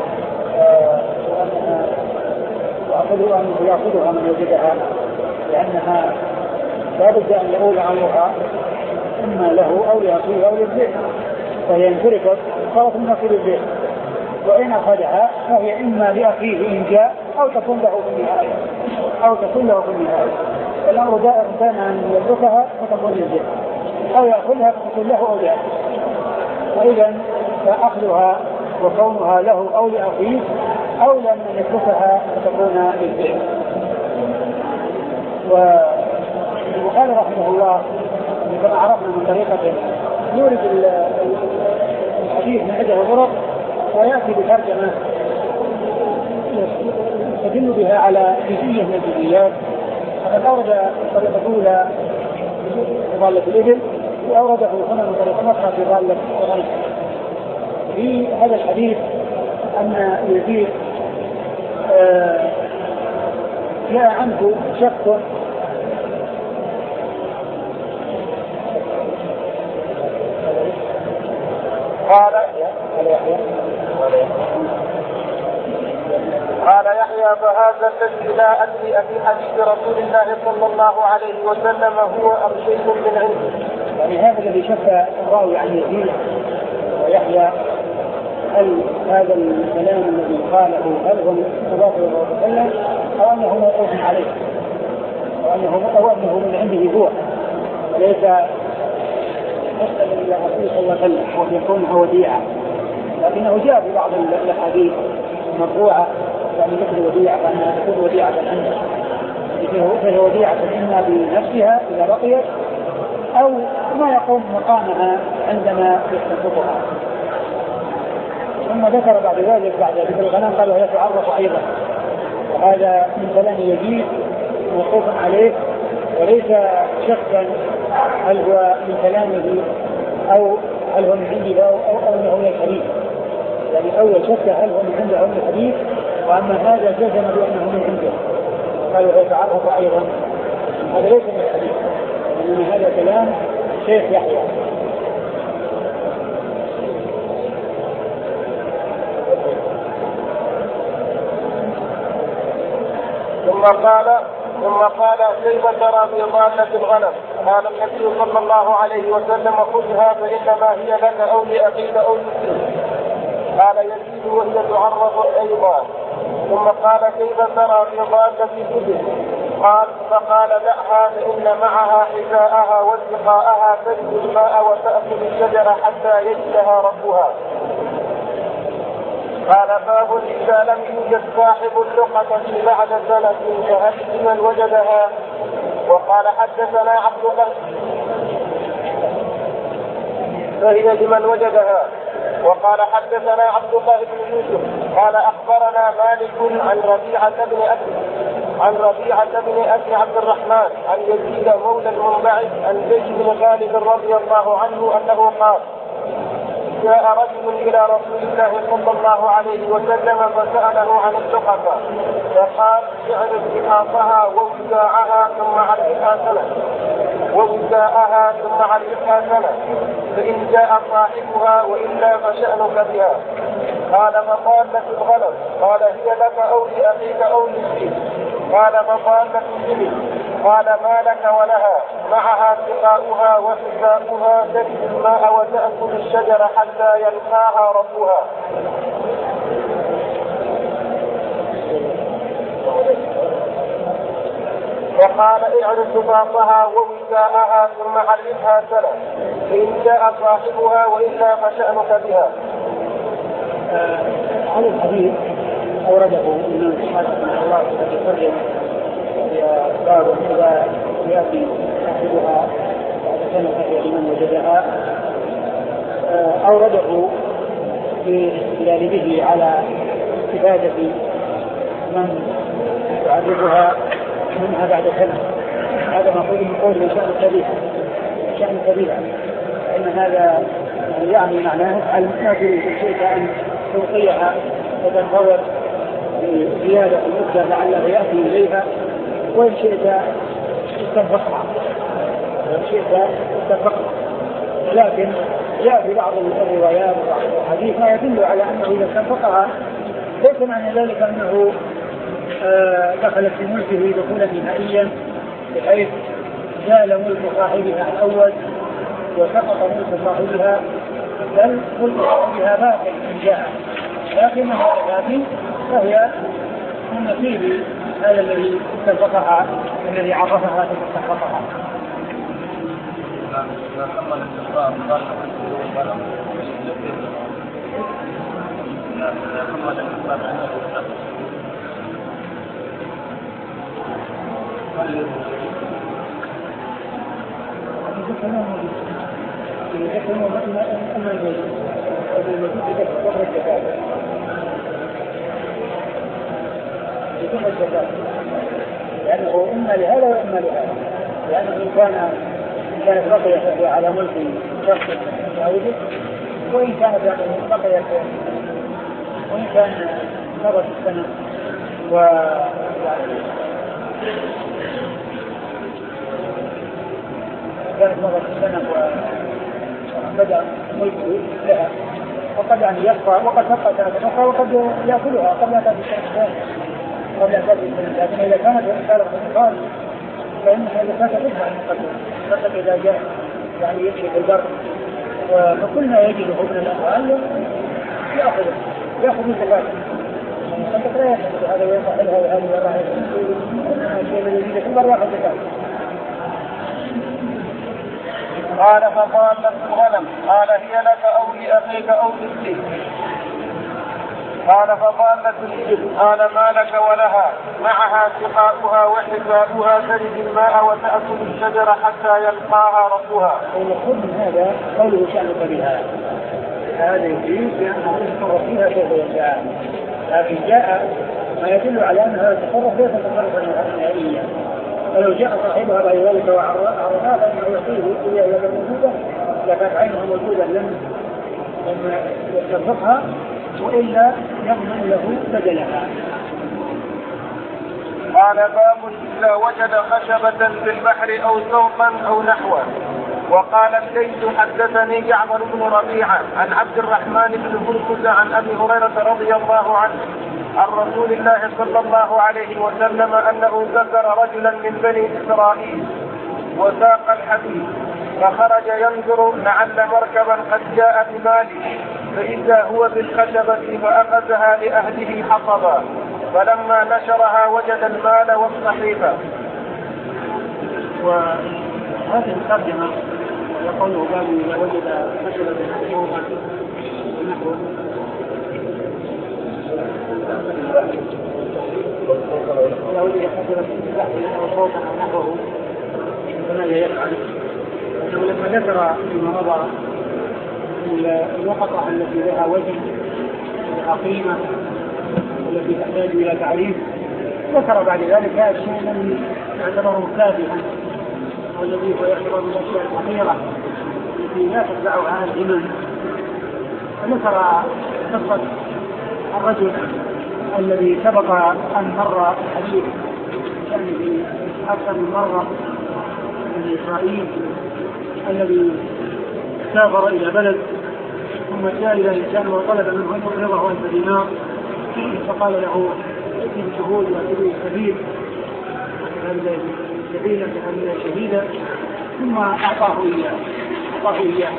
وأنها وأخذوا أن يأخذها من وجدها، لأنها لا بد أن يؤول أمرها إما له أو لأخيه أو للبيت، فهي إن تركت صارت من نصيب البيت، وإن أخذها فهي إما لأخيه إن جاء أو تكون له في النهاية أو تكون له في النهاية. الأمر دائر كان أن يتركها فتكون للبيت أو يأخذها فتكون له أو لأخيه. وإذا فأخذها وكونها له أو لأخيه أو لأن يتركها فتكون للبيت. وقال رحمه الله كما عرفنا من طريقة يورد الحديث من عدة طرق ويأتي بترجمة يستدل بها على جزئية من الجزئيات. فقد أورد طريقة الأولى في ضالة الإبل وأورده هنا من طريقة أخرى في ضالة الغنم. في هذا الحديث أن يزيد جاء عنه شك قال قال يحيى فهذا الذي لا أدري في حديث رسول الله صلى الله عليه وسلم هو أم شيء من عنده. يعني هذا الذي شك الراوي عن يزيد ويحيى هل هذا الكلام الذي قاله هل هو مضاف إلى الله صلى الله عليه وسلم أو أنه موقوف عليه أو أنه من عنده هو وليس مسألة إلى رسول صلى الله عليه وسلم ويكون هو وديعة، لكنه جاء في بعض الأحاديث مرفوعة يعني مثل وديعة فأنها تكون وديعة عنه، فهي وديعة إما بنفسها إذا بقيت أو ما يقوم مقامها عندما يستنبطها. ثم ذكر بعد ذلك بعد ذكر الغنم قال وهي تعرف أيضا، وهذا من كلام يزيد موقوف عليه وليس شكا هل هو من كلامه أو هل هو من عنده أو, أو أنه من الحديث. يعني أول شك هل هو من عنده أو من الحديث، وأما هذا جزم بأنه من عنده قال وهي تعرف أيضا، هذا ليس من الحديث لأن هذا كلام شيخ يحيى. ثم قال ثم قال كيف ترى في ضالة الغنم؟ قال النبي صلى الله عليه وسلم خذها فإنما هي لك أو لأخيك أو لشيء. قال يزيد وهي تعرف أيضا. ثم قال كيف ترى في ضالة الإبل؟ قال فقال دعها فإن معها حذاءها وسقاءها تجد الماء وتأكل الشجرة حتى يجدها ربها. قال باب إذا لم يوجد صاحب اللقطة بعد سنة فهل لمن وجدها؟ وقال حدثنا عبد الله فهي لمن وجدها. وقال حدثنا عبد الله بن يوسف قال أخبرنا مالك عن ربيعة بن أبي عن ربيعة بن أبي عبد الرحمن عن يزيد مولى المنبعث عن زيد بن غالب رضي الله عنه أنه قال جاء رجل إلى رسول الله صلى الله عليه وسلم فسأله عن اللقطة فقال اعرف رقاقها ووزاعها ثم عرفها سنة ووزاعها ثم عرفها سنة فإن جاء صاحبها وإلا فشأنك بها. قال فضالة الغنم؟ قال هي لك أو لأخيك أو لشيء. قال فضالة الإبل؟ قال ما لك ولها معها سقاؤها وحذاؤها تجد الماء وتأكل الشجرة حتى يلقاها ربها. وقال اعرف رقاقها ووزاءها ثم عرفها سنة فإن جاء صاحبها وإلا فشأنك بها. هذا الحديث أورده الإمام أحمد رحمه الله في ترجمة باب إذا يأتي صاحبها بعد سنة فهي لمن وجدها أورده في استدلال به على استفادة من يعرضها منها بعد سنة. هذا مقول من قوله شأن كبير شأن كبير إن هذا يعني معناه ما تريد شئت أن توقيها وتنتظر بزيادة المدة لعله يأتي إليها، وإن شئت استنفقها وإن شئت استنفقها. لكن جاء في بعض الروايات وبعض الحديث ما يدل على أنه إذا استنفقها ليس معنى ذلك أنه دخلت في ملكه دخولا نهائيا بحيث زال ملك صاحبها الأول وسقط ملك صاحبها، بل ملك صاحبها باقي إن جاء، لكنها هذه فهي من نصيب هذا الذي استنفقها الذي عرفها ثم استنفقها. لأنه إما لهذا وإما لهذا، لأنه إن كان كانت بقيت على ملك شخص يعوده، وإن كانت بقيت وإن كان مرت السنة و كانت مرت السنة وبدأ ملكه لها، وقد يعني يبقى وقد تبقى سنة أخرى وقد يأكلها قبل أن تأتي السنة الثانية قبل أن تأتي السنة. لكن إذا كانت رسالة النقاط فإنها إذا كانت تدفع المقدمة فقط إذا جاء يعني يمشي في البر فكل ما يجده من الأموال يأخذ يأخذ من زكاته. أنت لا يأخذ هذا ويصحلها وهذا وراء الشيء الذي يجده كل مرة يأخذ زكاته. قال فضالت الغنم قال هي لك أو لأخيك أو لأختك. قال فضالت الإبل قال ما لك ولها معها سقاؤها وحذاؤها ترد الماء وتأكل الشجر حتى يلقاها ربها. المقصود من هذا قوله شأنك بها، هذا يفيد بأنها تتصرف فيها كيف يشاء، لكن جاء ما يدل على أنها تتصرف كيف تصرفا نهائيا، فلو جاء صاحبها بعد ذلك وعرضها فإنه يصير إلى يد موجودة لكانت عينها موجودة لم يستنفقها وإلا يضمن له بدلها. قال باب إذا وجد خشبة في البحر أو سوقا أو نحوه. وقال الليث حدثني جعفر بن ربيعة عن عبد الرحمن بن هرمز عن أبي هريرة رضي الله عنه عن رسول الله صلى الله عليه وسلم أنه ذكر رجلا من بني إسرائيل وساق الحديث فخرج ينظر لعل مركبا قد جاء بماله فإذا هو بالخشبة فأخذها لأهله حطبا فلما نشرها وجد المال والصحيفة. وهذه الترجمة يقوله باب إذا وجد خشبة مكتوبة نحو إذا وجد خشبة في أو صوتا أو نحوه فماذا يفعل؟ لما ذكر فيما مضى الوقطة التي لها وزن ولها قيمة والتي تحتاج إلى تعريف، ذكر بعد ذلك هذا الشيء الذي يعتبره كافيا والذي هو يعتبر من الأشياء الخطيرة التي لا تتبعها الإيمان. فذكر قصة الرجل الذي سبق أن مر الحديث كان أكثر من مرة من إسرائيل الذي سافر إلى بلد ثم جاء إلى إنسان وطلب منه أن يقرضه ألف دينار فقال له ائتي بشهود وأتي السبيل سبيلا تحمل شهيدا ثم أعطاه إياه أعطاه إياه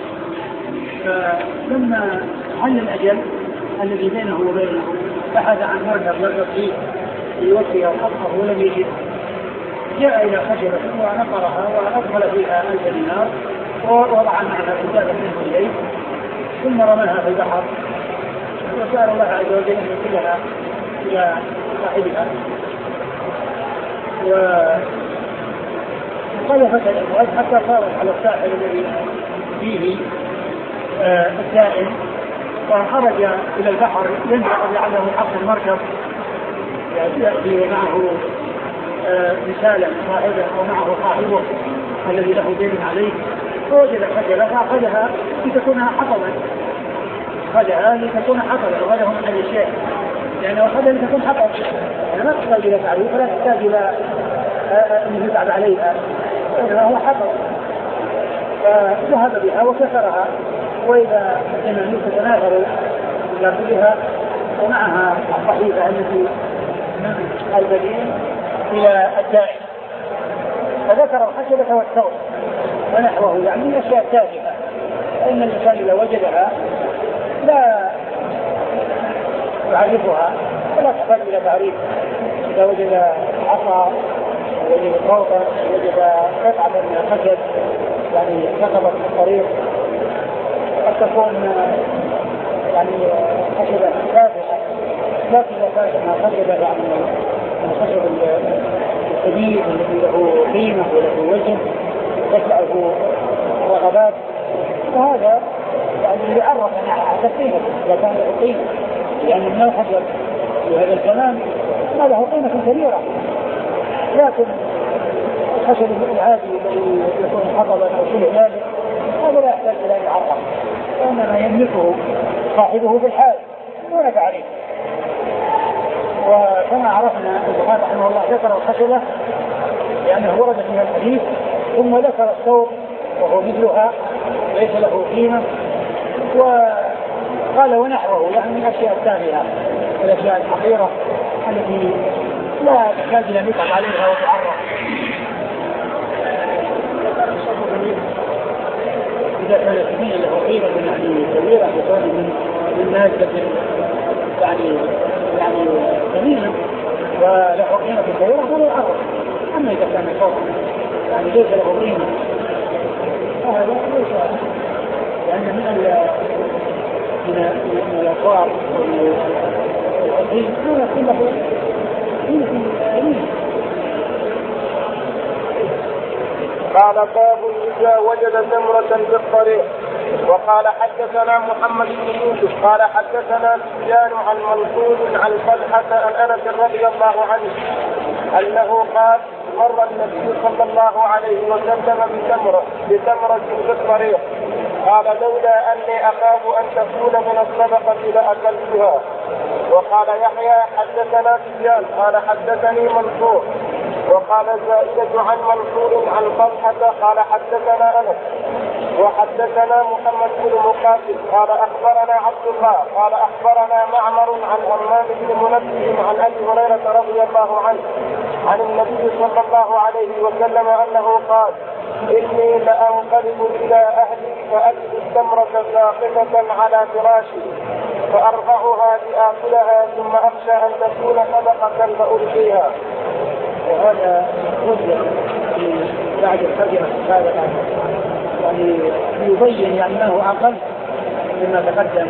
فلما حل الأجل الذي بينه وبينه بحث عن مركب يركب فيه ليوفي حقه ولم يجد، جاء إلى خشبة ونقرها وأدخل فيها ألف دينار ووضع معها كتابة منه إليه ثم رماها في البحر وسأل الله عز وجل أن يرسلها إلى صاحبها. وقال وقال فتى الأمواج حتى صارت على الساحل الذي فيه آه السائل، فخرج إلى البحر ينتظر لعله حق المركب يأتي ومعه آه رسالة صاحبه ومعه صاحبه الذي له دين عليه، فوجد خجلة فأخذها لتكون حطبا، أخذها لتكون حطبا وهذا هو من الشيء، لأنه أخذها لتكون حطب، يعني ما تحتاج إلى تعريف ولا تحتاج إلى أن يتعب عليها، وإنما هو حطب، فذهب بها وكسرها، وإذا كان الناس تتناثر إلى كلها ومعها الصحيفة التي من المدين إلى الداعي، فذكر الخشبة والثور ونحوه، يعني من الأشياء التافهة، فإن الإنسان إذا وجدها لا يعرفها ولا تحتاج إلى تعريف. إذا وجد عصا وجد صوتا وجد قطعة من الخشب يعني سقطت في الطريق، قد تكون يعني خشبة تافهة، لكن إذا كانت انها خشبة يعني الخشب الكبير الذي له قيمة وله وزن تتبعه رغبات، فهذا يعني يعرف على قيمة إذا كان له قيمة، يعني من الحجر في هذا الزمان ما له قيمة كبيرة، لكن الخشب العادي الذي يكون حطبا أو شيء ذلك هذا لا يحتاج إلى أن يعرف، وإنما يملكه صاحبه في الحال دون تعريف. وكما عرفنا البخاري رحمه الله ذكر الخشبة لأنه ورد فيها الحديث، ثم ذكر الثوب وهو مثلها ليس له قيمة، وقال ونحوه يعني من الأشياء التافهة الأشياء الحقيرة التي لا تحتاج إلى نقط عليها وتعرف. إذا كان السمين له قيمة يعني كبيرة يكون من نازلة يعني يعني ثمينة وله قيمة كبيرة فلا يعرف. أما إذا كان الصوت يعني ليس له قيمة فهذا ليس، لأن من من من الأسواق والعقيم لا يكون له قيمة ثمينة. قال باب إذا وجد تمرة في الطريق. وقال حدثنا محمد بن يوسف قال حدثنا سفيان عن منصور عن طلحة عن أنس رضي الله عنه أنه قال مر النبي صلى الله عليه وسلم بتمرة بتمرة في الطريق، قال لولا أني أخاف أن تكون من الصدقة لأكلتها. وقال يحيى حدثنا سفيان قال حدثني منصور وقال زائدة عن منصور عن طلحة قال حدثنا أنس وحدثنا محمد بن مقاتل قال أخبرنا عبد الله قال أخبرنا معمر عن همام بن منبه عن أبي هريرة رضي الله عنه عن النبي صلى الله عليه وسلم أنه قال إني لأنقلب إلى أهلي فأجد التمرة ساقطة على فراشي فأرفعها لآكلها ثم أخشى أن تكون صدقة فألقيها. وهذا وجه في بعد الفجر السابقة يعني يبين يعني أنه أقل مما تقدم،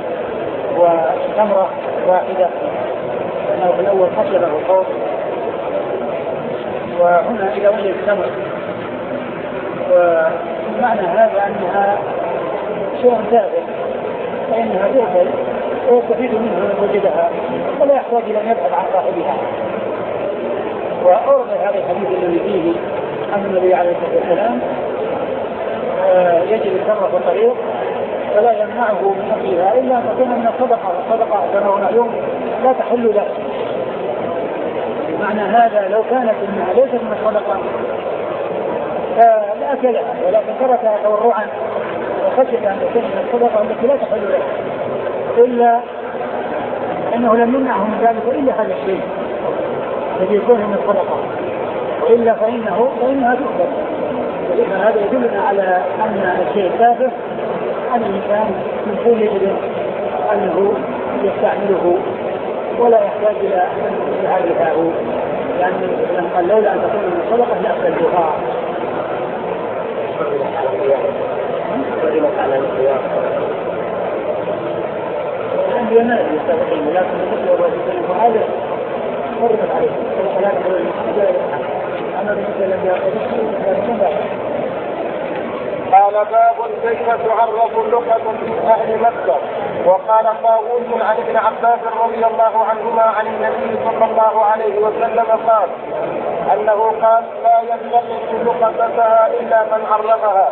وتمرة واحدة لأنه في الأول خشبه الخوف، وهنا إلى وجه التمر، ومعنى هذا أنها شيء ثابت فإنها تؤكل ويستفيد منها من وجدها ولا يحتاج إلى أن يبحث عن صاحبها. وأورد هذا الحديث الذي فيه أن النبي عليه الصلاة والسلام يجد التمر في الطريق فلا يمنعه من أكلها إلا أن تكون من الصدقة، والصدقة كما معلوم لا تحل له. معنى هذا لو كانت إنها ليست من الصدقة فلأكلها، ولكن تركها تورعا وخشيت أن تكون من الصدقة التي لا تحل له، إلا أنه لم يمنعه من ذلك إلا هذا الشيء الذي يكون من الصدقة، وإلا فإنه فإنها تؤكل. ولكن هذا يدلنا على أن الشيء التافه أن الإنسان من كل يجب أنه يستعمله ولا يحتاج إلى أن يعرفه، لأن قال لولا أن تكون من الصدقة لأكلتها. على الخيار الأنبياء يستطيعون، لكن النبي والرسول وهذا فرضت عليه الصلاة والسلام. أما بالنسبة للأنبياء باب كيف تعرف اللقطة من أهل مكة. وقال طاووس عن ابن عباس رضي الله عنهما عن النبي صلى الله عليه وسلم قال أنه قال لا يلتقط لقطتها إلا من عرفها.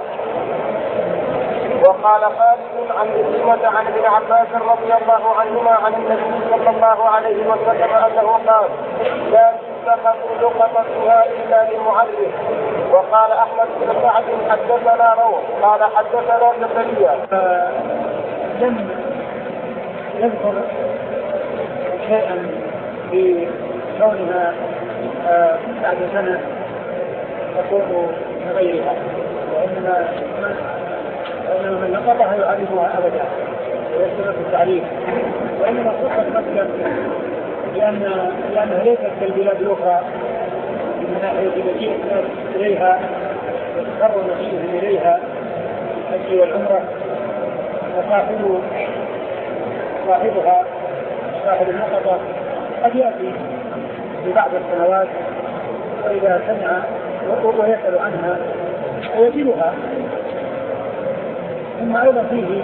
وقال خالد عن عكرمة عن ابن عباس رضي الله عنهما عن النبي صلى الله عليه وسلم أنه قال لا تلتقط لقطتها إلا لمعرف. وقال أحمد بن سعد حدثنا روح قال حدثنا زكريا. لم يذكر شيئا في كونها بعد سنة تكون غيرها، وإنما من لقطها يعرفها أبدا ويستمر في التعريف، وإنما خصت مكة لأن لأنها ليست كالبلاد الأخرى من ناحية مجيء الناس إليها وتقر مجيئهم إليها الحج والعمرة، وصاحب صاحبها صاحب اللقطة قد يأتي في بعض السنوات وإذا سمع ويسأل عنها ويجدها. ثم أيضا فيه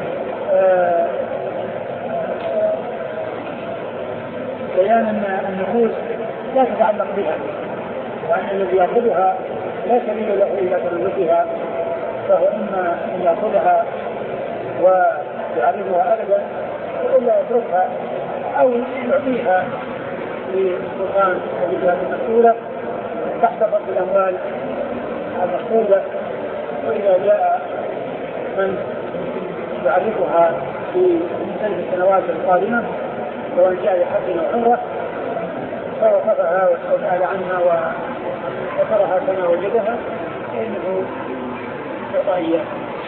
بيان أن النفوس لا تتعلق بها، وأن الذي يأخذها لا سبيل له إلى تملكها، فهو إما أن يأخذها ويعرفها أبدا وإلا يتركها أو يعطيها للسلطان والجهات المسؤولة تحت فضل الأموال المقصودة. وإذا جاء من يعرفها في ثلاث السنوات القادمة سواء جاء لحج أو عمرة فوقفها وسأل عنها وذكرها كما وجدها فإنه يعطيها.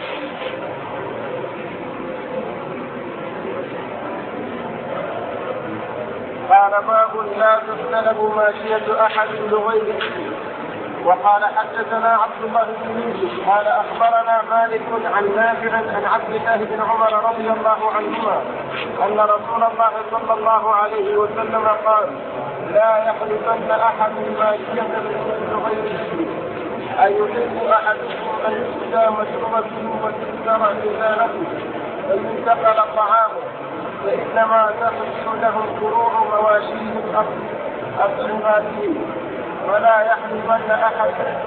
قال باب لا تستلب ماشية أحد بغير اسمه. وقال حدثنا عبد الله بن يوسف قال أخبرنا مالك عن نافع عن عبد الله بن عمر رضي الله عنهما أن رسول الله صلى الله عليه وسلم قال لا يحلفن أحد ماشية بغير اسمه أي يحب أحدكم أن يسقى مشروبته وتسكر إزالته فينتقل طعامه فإنما تحصل له فروع مواشيه أطعماته ولا يحلفن أحد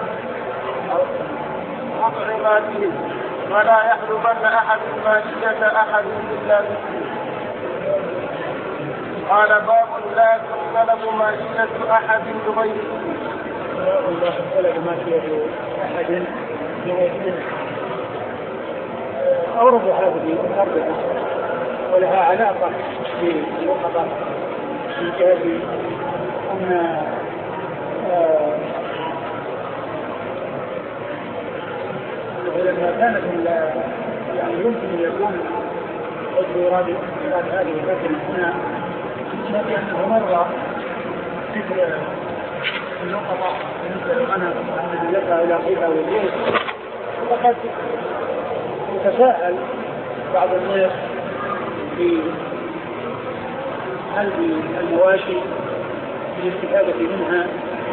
مطعماته ولا يحلفن أحد ماشية أحد إلا باسمه. قال باب لا تستلب ماشية أحد بغير اسمه. لا تستلب ماشية أحد بغير اسمه. أورد هذه الأربعة ولها علاقة باللقطة في جهة أن لما كانت يعني يمكن أن يكون وجه إرادة هذه الفترة هنا لكن أنه مر ذكر اللقطة بالنسبة لأنا أن لك إلى قيلة والجيش، وقد يتساءل بعض الناس في هذه المواشي بالاستفادة منها،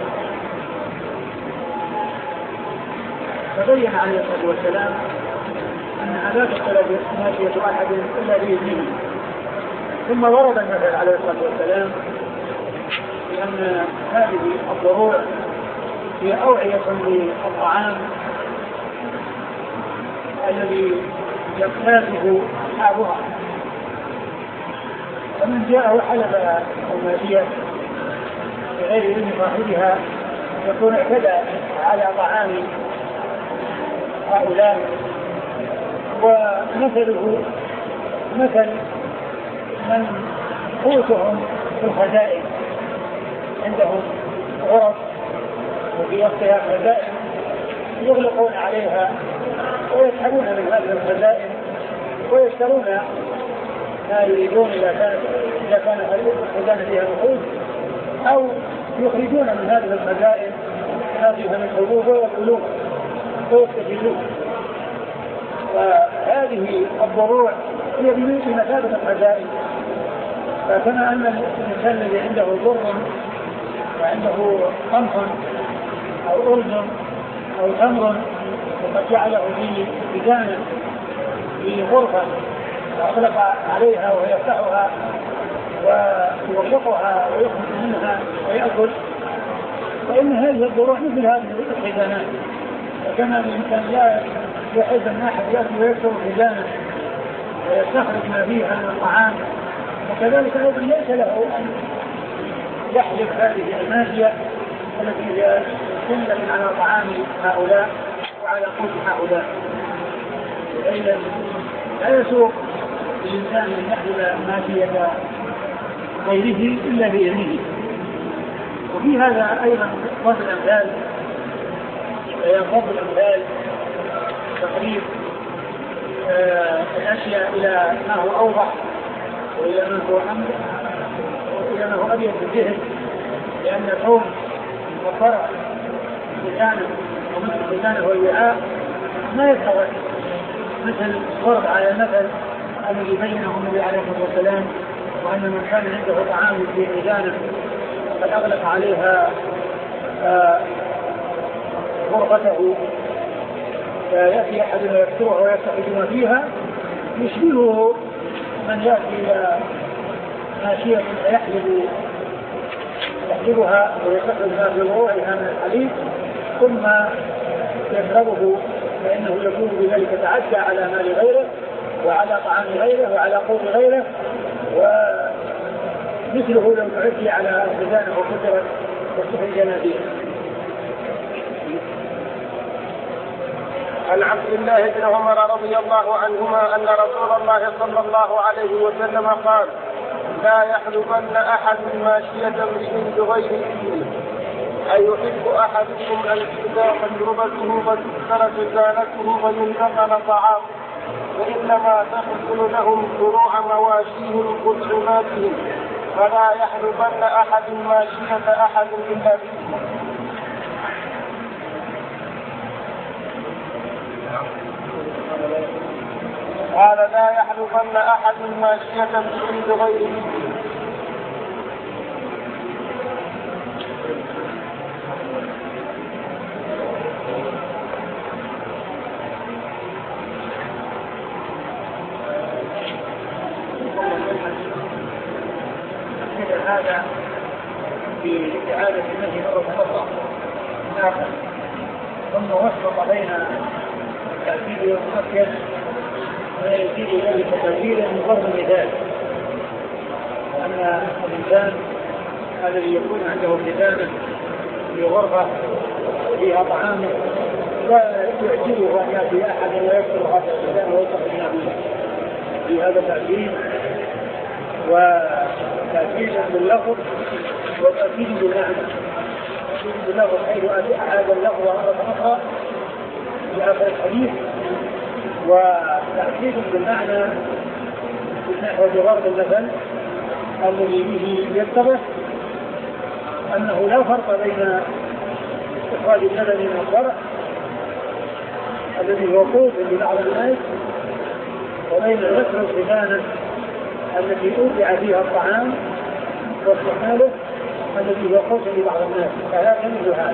فبين عليه الصلاة والسلام أن لا تستلب ماشية أحد إلا بإذنه. ثم ورد المثل عليه الصلاة والسلام بأن هذه الضروع هي أوعية للطعام الذي يقتاته أصحابها، فمن جاء وحلب الماشية بغير إذن صاحبها يكون اعتدى على طعام هؤلاء. ومثله مثل من قوتهم في الخزائن، عندهم غرف وفي وقتها خزائن يغلقون عليها ويسحبون من هذه الخزائن ويشترون ما يريدون إذا كان إذا كان الخزانة فيها نقود، أو يخرجون من هذه الخزائن هذه من الحبوب ويأكلون ويستفيدون. وهذه الضروع هي بمثابة الخزائن. فكما أن الإنسان الذي عنده ضر وعنده قمح أو أرز أو تمر وقد جعله في ميزانا في غرفة وأغلق عليها ويفتحها ويغلقها ويخرج منها ويأكل، فإن هذه الضروع مثل هذه الخزانات. فكما الإنسان لا يحب أن أحد يأكل ويكسر خزانه ويستخرج ما فيها من الطعام، وكذلك أيضا ليس له أن يحلب هذه الماشية التي هي سنة على طعام هؤلاء وعلى قوت هؤلاء. إذا لا يسوق الإنسان أن يحلب ماشية غيره إلا بإذنه. وفي هذا أيضا ضرب الأمثال، ضرب الأمثال تقريب آه الأشياء إلى ما هو أوضح وإلى ما هو أمر وإلى ما هو أبيض في الذهن، لأن الحوم والفرع لسانه ومثل لسانه والوعاء ما يتغير، مثل ضرب على المثل الذي بينه النبي عليه الصلاة والسلام، وأن من كان عنده طعام في ميزانه قد أغلق عليها آه غرفته فيأتي أحدنا يكسرها ويستخرج ما فيها، يشبهه من يأتي إلى ماشية فيحلب يحلبها ويستخرج ما في ضروعها من الحليب ثم يشربه، فإنه يكون بذلك تعدى على مال غيره وعلى طعام غيره وعلى قوت غيره، ومثله لو تعدي على خزانه وكثرت واستخرج ما فيها. عن عبد الله بن عمر رضي الله عنهما أن رسول الله صلى الله عليه وسلم قال: لا يحلبن أحد ماشية امرئ بغير إذنه، أيحب أحدكم أن تؤتى مشربته وتكسر خزانته وينتقل طعامه، فإنما تحصل لهم فروع مواشيهم قدراتهم، فلا يحلبن أحد ماشية أحد إلا بإذنه. قال: لا يحلبن أحد ماشية امرئ بغير إذنه. هذا في إعادة النهي مرة أخرى آخر، ثم وفق بين التأكيد والمؤكد ما يزيد ذلك تأكيدا من ضرب المثال، أن الإنسان الذي يكون عنده خزانة في غرفة فيها طعام لا يعجبه أن يأتي أحد ويكسر هذا الخزانة ويصرف منه، في هذا تأكيد وتأكيد باللفظ وتأكيد بالمعنى. تأكيد باللفظ حيث أعاد اللفظ مرة أخرى في آخر الحديث، وتأكيد بالمعنى من نحو ضرب المثل الذي به يتضح أنه لا فرق بين إخراج اللبن من الضرع الذي هو قوت لبعض الناس وبين غسل الخزانة التي أودع فيها الطعام واستعماله الذي هو قوت لبعض الناس، فلا يميز هذا.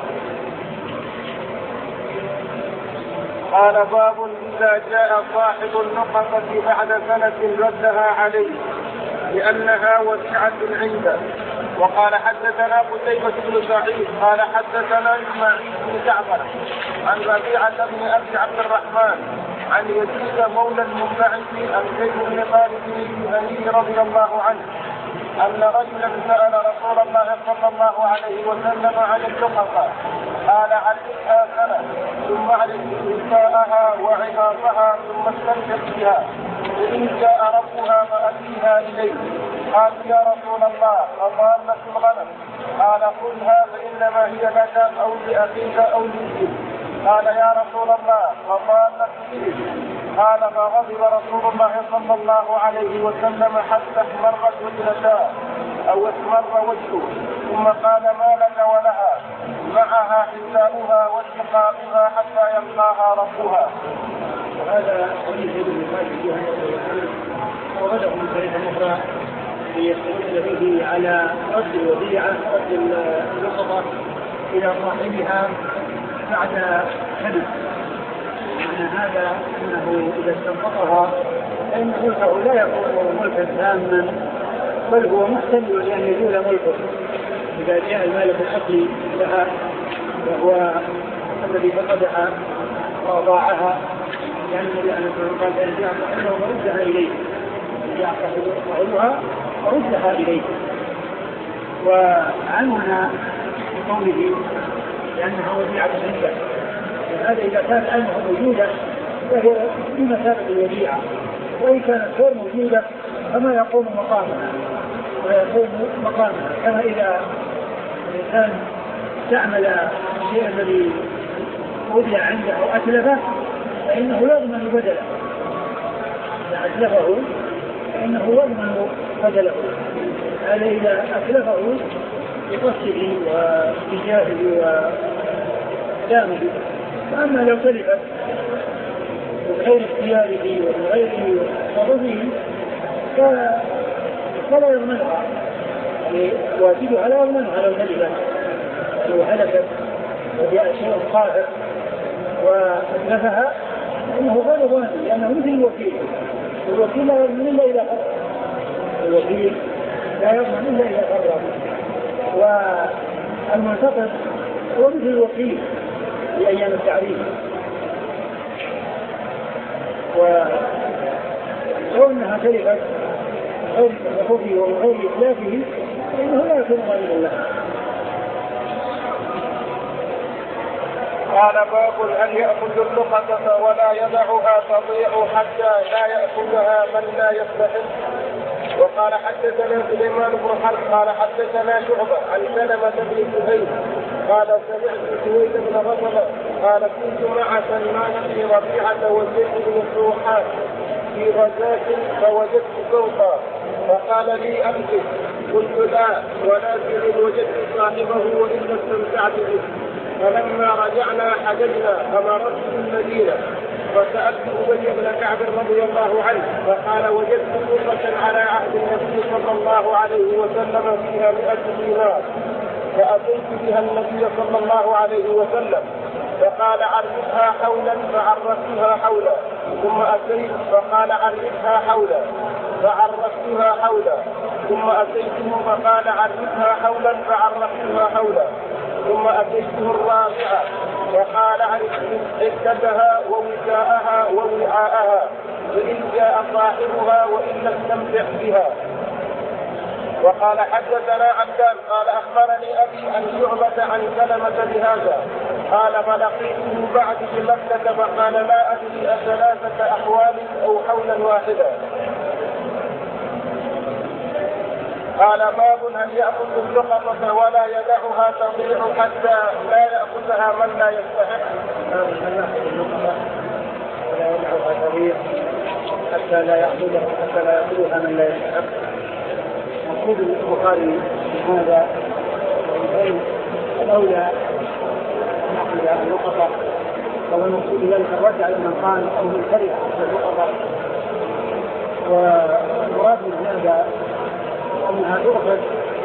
قال: باب إذا جاء صاحب النقطة بعد سنة ردها عليه لأنها وسعة عنده. وقال: حدثنا قتيبة بن سعيد قال: حدثنا إسماعيل بن جعفر عن ربيعة بن أبي عبد الرحمن عن يزيد مولى المنبعث عن زيد بن خالد الجهني رضي الله عنه أن رجلا سأل رسول الله صلى الله عليه وسلم عن اللقطة، قال: علمها سنة ثم علم إنساءها وعقاصها ثم استمتع بها، وإن جاء ربها فأتيها إليه. قال: يا رسول الله أضالة الغنم؟ قال: خذها فإنما هي لك أو لأخيك أو لأخيك. قال: يا رسول الله أضالة الإبل؟ قال: فغضب رسول الله صلى الله عليه وسلم حتى احمرت وجهها أو اسمر وجهه، ثم قال: ما لك ولها؟ معها حسابها واتقاؤها حتى يلقاها ربها. وهذا حديث ابن ماجه وغده من طريق أخرى ليستدل به على رد الوديعة، رد اللقطة إلى صاحبها بعد سنة، يعني هذا أنه إذا استنبطها فإن ملكه لا يكون ملكا تاما، بل هو محتمل لأن يزول ملكه إذا جاء المالك الأصلي لها وهو الذي فقدها وأضاعها، لأن النبي عليه الصلاة والسلام قال إن جاء صاحبها وردها إليه، إن جاء صاحبها وردها إليه. وعنونا بقوله لأنها وديعة عنده، هذا إذا كان علمه موجودة فهي بمثابة الوديعة، وإن كانت غير موجودة فما يقوم مقامها ويقوم مقامها، كما إذا الإنسان استعمل الشيء الذي ودع عنده أو أتلفه فإنه يضمن بدله، إذا أتلفه فإنه يضمن بدله، هذا إذا أتلفه بقصده واتجاهه وكلامه. فأما لو تلفت بغير اختياره وبغير تصرفه فلا يضمنها، يعني واجبها لا يضمنها لو تلفت، لو هلكت وجاء شيء قاهر وأتلفها فإنه غير ضامن، لأنه مثل الوكيل، الوكيل لا يضمن إلا إذا قرر، الوكيل لا يضمن إلا إذا قرر، والمنتقد هو مثل الوكيل في أيام التعريف. ولو أنها تلفت غير تصرفه وغير إتلافه فإنه لا يكون ضامنا لها. قال باب هل يأخذ اللقطة ولا يدعها تضيع حتى لا يأخذها من لا يستحق. وقال حدثنا سليمان بن حرب قال حدثنا شعبة عن سلمة بن سهيل قال سمعت سويد بن غفلة قال كنت مع سلمان بن ربيعة وزيد بن الروحان في غزاة فوجدت صوتا فقال لي أمسك، قلت لا ولكن وجدت صاحبه وإلا استمتعت به. فلما رجعنا حججنا فمررت بالمدينة فسألت أبي بن كعب رضي الله عنه فقال وجدت فرقة على عهد النبي صلى الله عليه وسلم فيها مئة دينار، فأتيت بها النبي صلى الله عليه وسلم فقال عرفها حولا فعرفتها حولا، ثم أتيت فقال عرفها حولا فعرفتها حولا، ثم أتيته فقال عرفها حولا فعرفتها حولا، ثم أتيته الرابعة وقال عدتها ووكاءها ووعاءها فإن جاء صاحبها وإن استمتع بها. وقال حدثنا عبدان قال أخبرني أبي عن شعبة عن سلمة بهذا قال فلقيته بعد بمكة فقال لا أدري أثلاثة أحوال أو حولا واحدا. قال باب هل يأخذ اللقطة ولا يدعها تضيع حتى لا يأخذها من لا يستحق. ولا يدعها تضيع حتى لا يأخذها حتى لا يأخذها من لا يستحق. مقصود البخاري هذا العلم الأولى نأخذ اللقطة، وهو المقصود ذلك الرد على من قال أو من كره اللقطة. والمراد من هذا أنها تؤخذ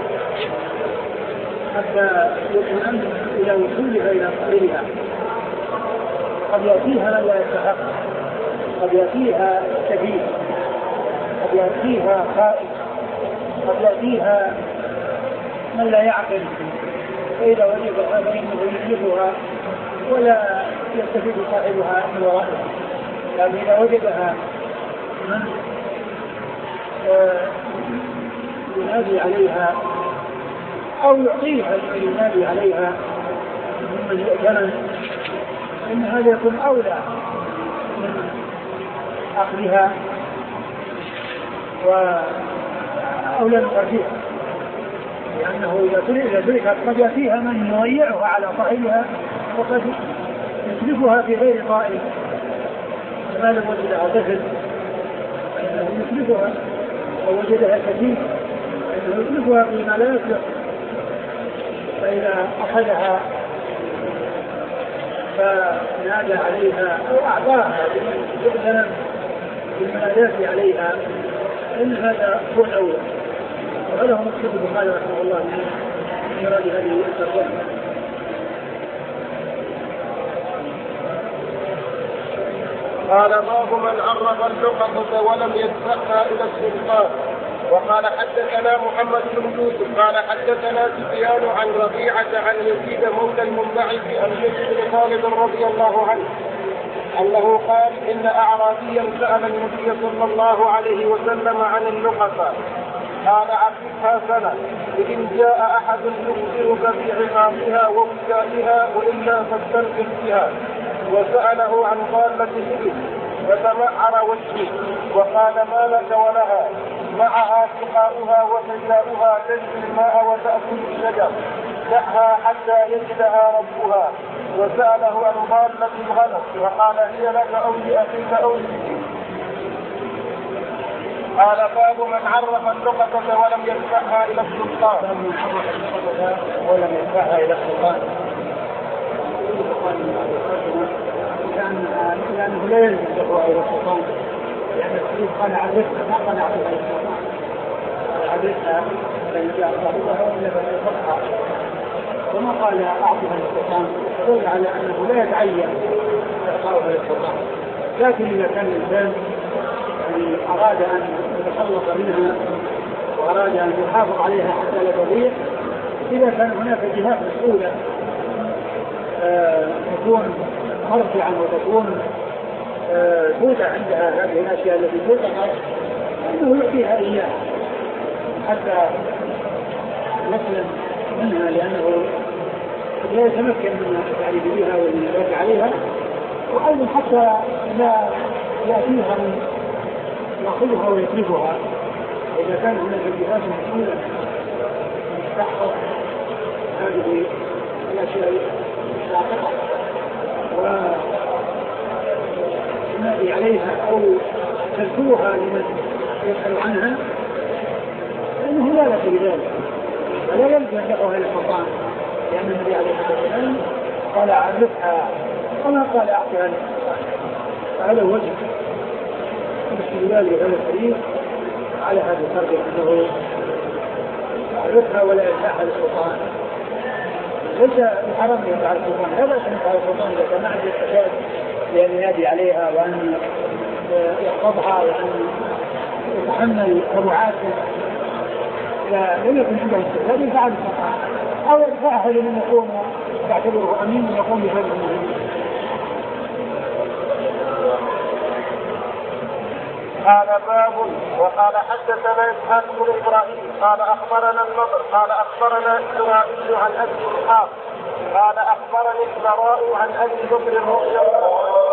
حتى يطمئن إلى وصولها إلى صاحبها. قد يأتيها من لا يستحق، قد يأتيها سبيل، قد يأتيها خائف، قد يأتيها من لا يعقل، فإذا وجدها فإنه يجلبها ولا يستفيد صاحبها من ورائها. لكن إذا وجدها من ينادي عليها أو يعطيها ينادي عليها ممن يؤتمن إن هذا يكون أولى من أخذها وأولى من ترجيحها، لأنه إذا تركت قد يأتيها من يضيعها على صاحبها وقد يسلكها في غير طائل، كما لو وجدها طفل فإنه يسلكها، أو وجدها كثير فإنه يسلكها فيما لا يسلك، فإذا أخذها فنادى عليها أو أعطاها بإذن بالمنادات عليها إن هذا هو الأول. وهذا هو مقصود البخاري رحمه الله من إيراد هذه الترجمة. قال باب من عرف اللقطة ولم يدفعها إلى السلطان. وقال حدثنا محمد بن يوسف قال حدثنا سفيان عن ربيعة عن يزيد مولى المنبعث عن زيد بن خالد رضي الله عنه أنه قال إن أعرابيا سأل النبي صلى الله عليه وسلم عن اللقطة قال عرفها سنة إن جاء أحد يخبرك بعظامها ووكائها وإلا فاستنقذ بها. وسأله عن ضالة الإبل فتمعر وجهه وقال ما لك ولها معها سقاؤها وسجاؤها تجري الماء وتأكل الشجر دعها حتى يجدها ربها. وسأله عن ضالة الغنم وقال هي لك أو لأخيك أو لأخيك. قال باب من عرف اللقطة ولم يدفعها إلى السلطان. من عرف اللقطة ولم يدفعها إلى السلطان لأنه لا يلزم دفعها إلى السلطان، لأن الحديث قال عرفها ما قال أعطيها إلى السلطان، عرفها فإن جاء صاحبها وإلا فليدفعها، وما قال أعطيها إلى السلطان يدل على أنه لا يتعين إعطاؤها إلى السلطان. لكن إذا كان الإنسان يعني أراد أن يتخلص منها وأراد أن يحافظ عليها حتى لا تضيع، إذا كان هناك جهات مسؤولة تكون مرجعا وتكون توضع عندها هذه الأشياء التي توضع أنه يعطيها إياها حتى يسلم منها، لأنه لا يتمكن من التعريف بها والإنفاق عليها، وأيضا حتى لا يأتيها من يأخذها ويتركها. إذا كان هناك جهات مسؤولة تحفظ هذه الأشياء الساقطة وتنادي عليها أو تذكرها لمن يسأل عنها، فإنه لا لك بذلك ولا يمكن أن يقعها إلى السلطان، لأن النبي عليه الصلاة والسلام قال عرفها وما قال أعطيها. فهذا وجه الاستدلال بهذا الحديث على هذا الترجمة أنه عرفها ولا يدفعها للسلطان. ليس بحرام يدفع السلطان، لا بأس أن يدفع السلطان إذا كان عنده الفساد لأن ينادي عليها وأن يحفظها وأن يتحمل تبعاتها. لم يكن عنده استفادة يدفع السلطان أو يدفعها لمن يكون يعتبره أمين ويقوم بهذا المهم. قال باب. وقال حدثنا إسحاق بن إبراهيم قال أخبرنا النضر قال أخبرنا إسرائيل عن أبي إسحاق قال أخبرني البراء عن أبي بكر رضي الله عنه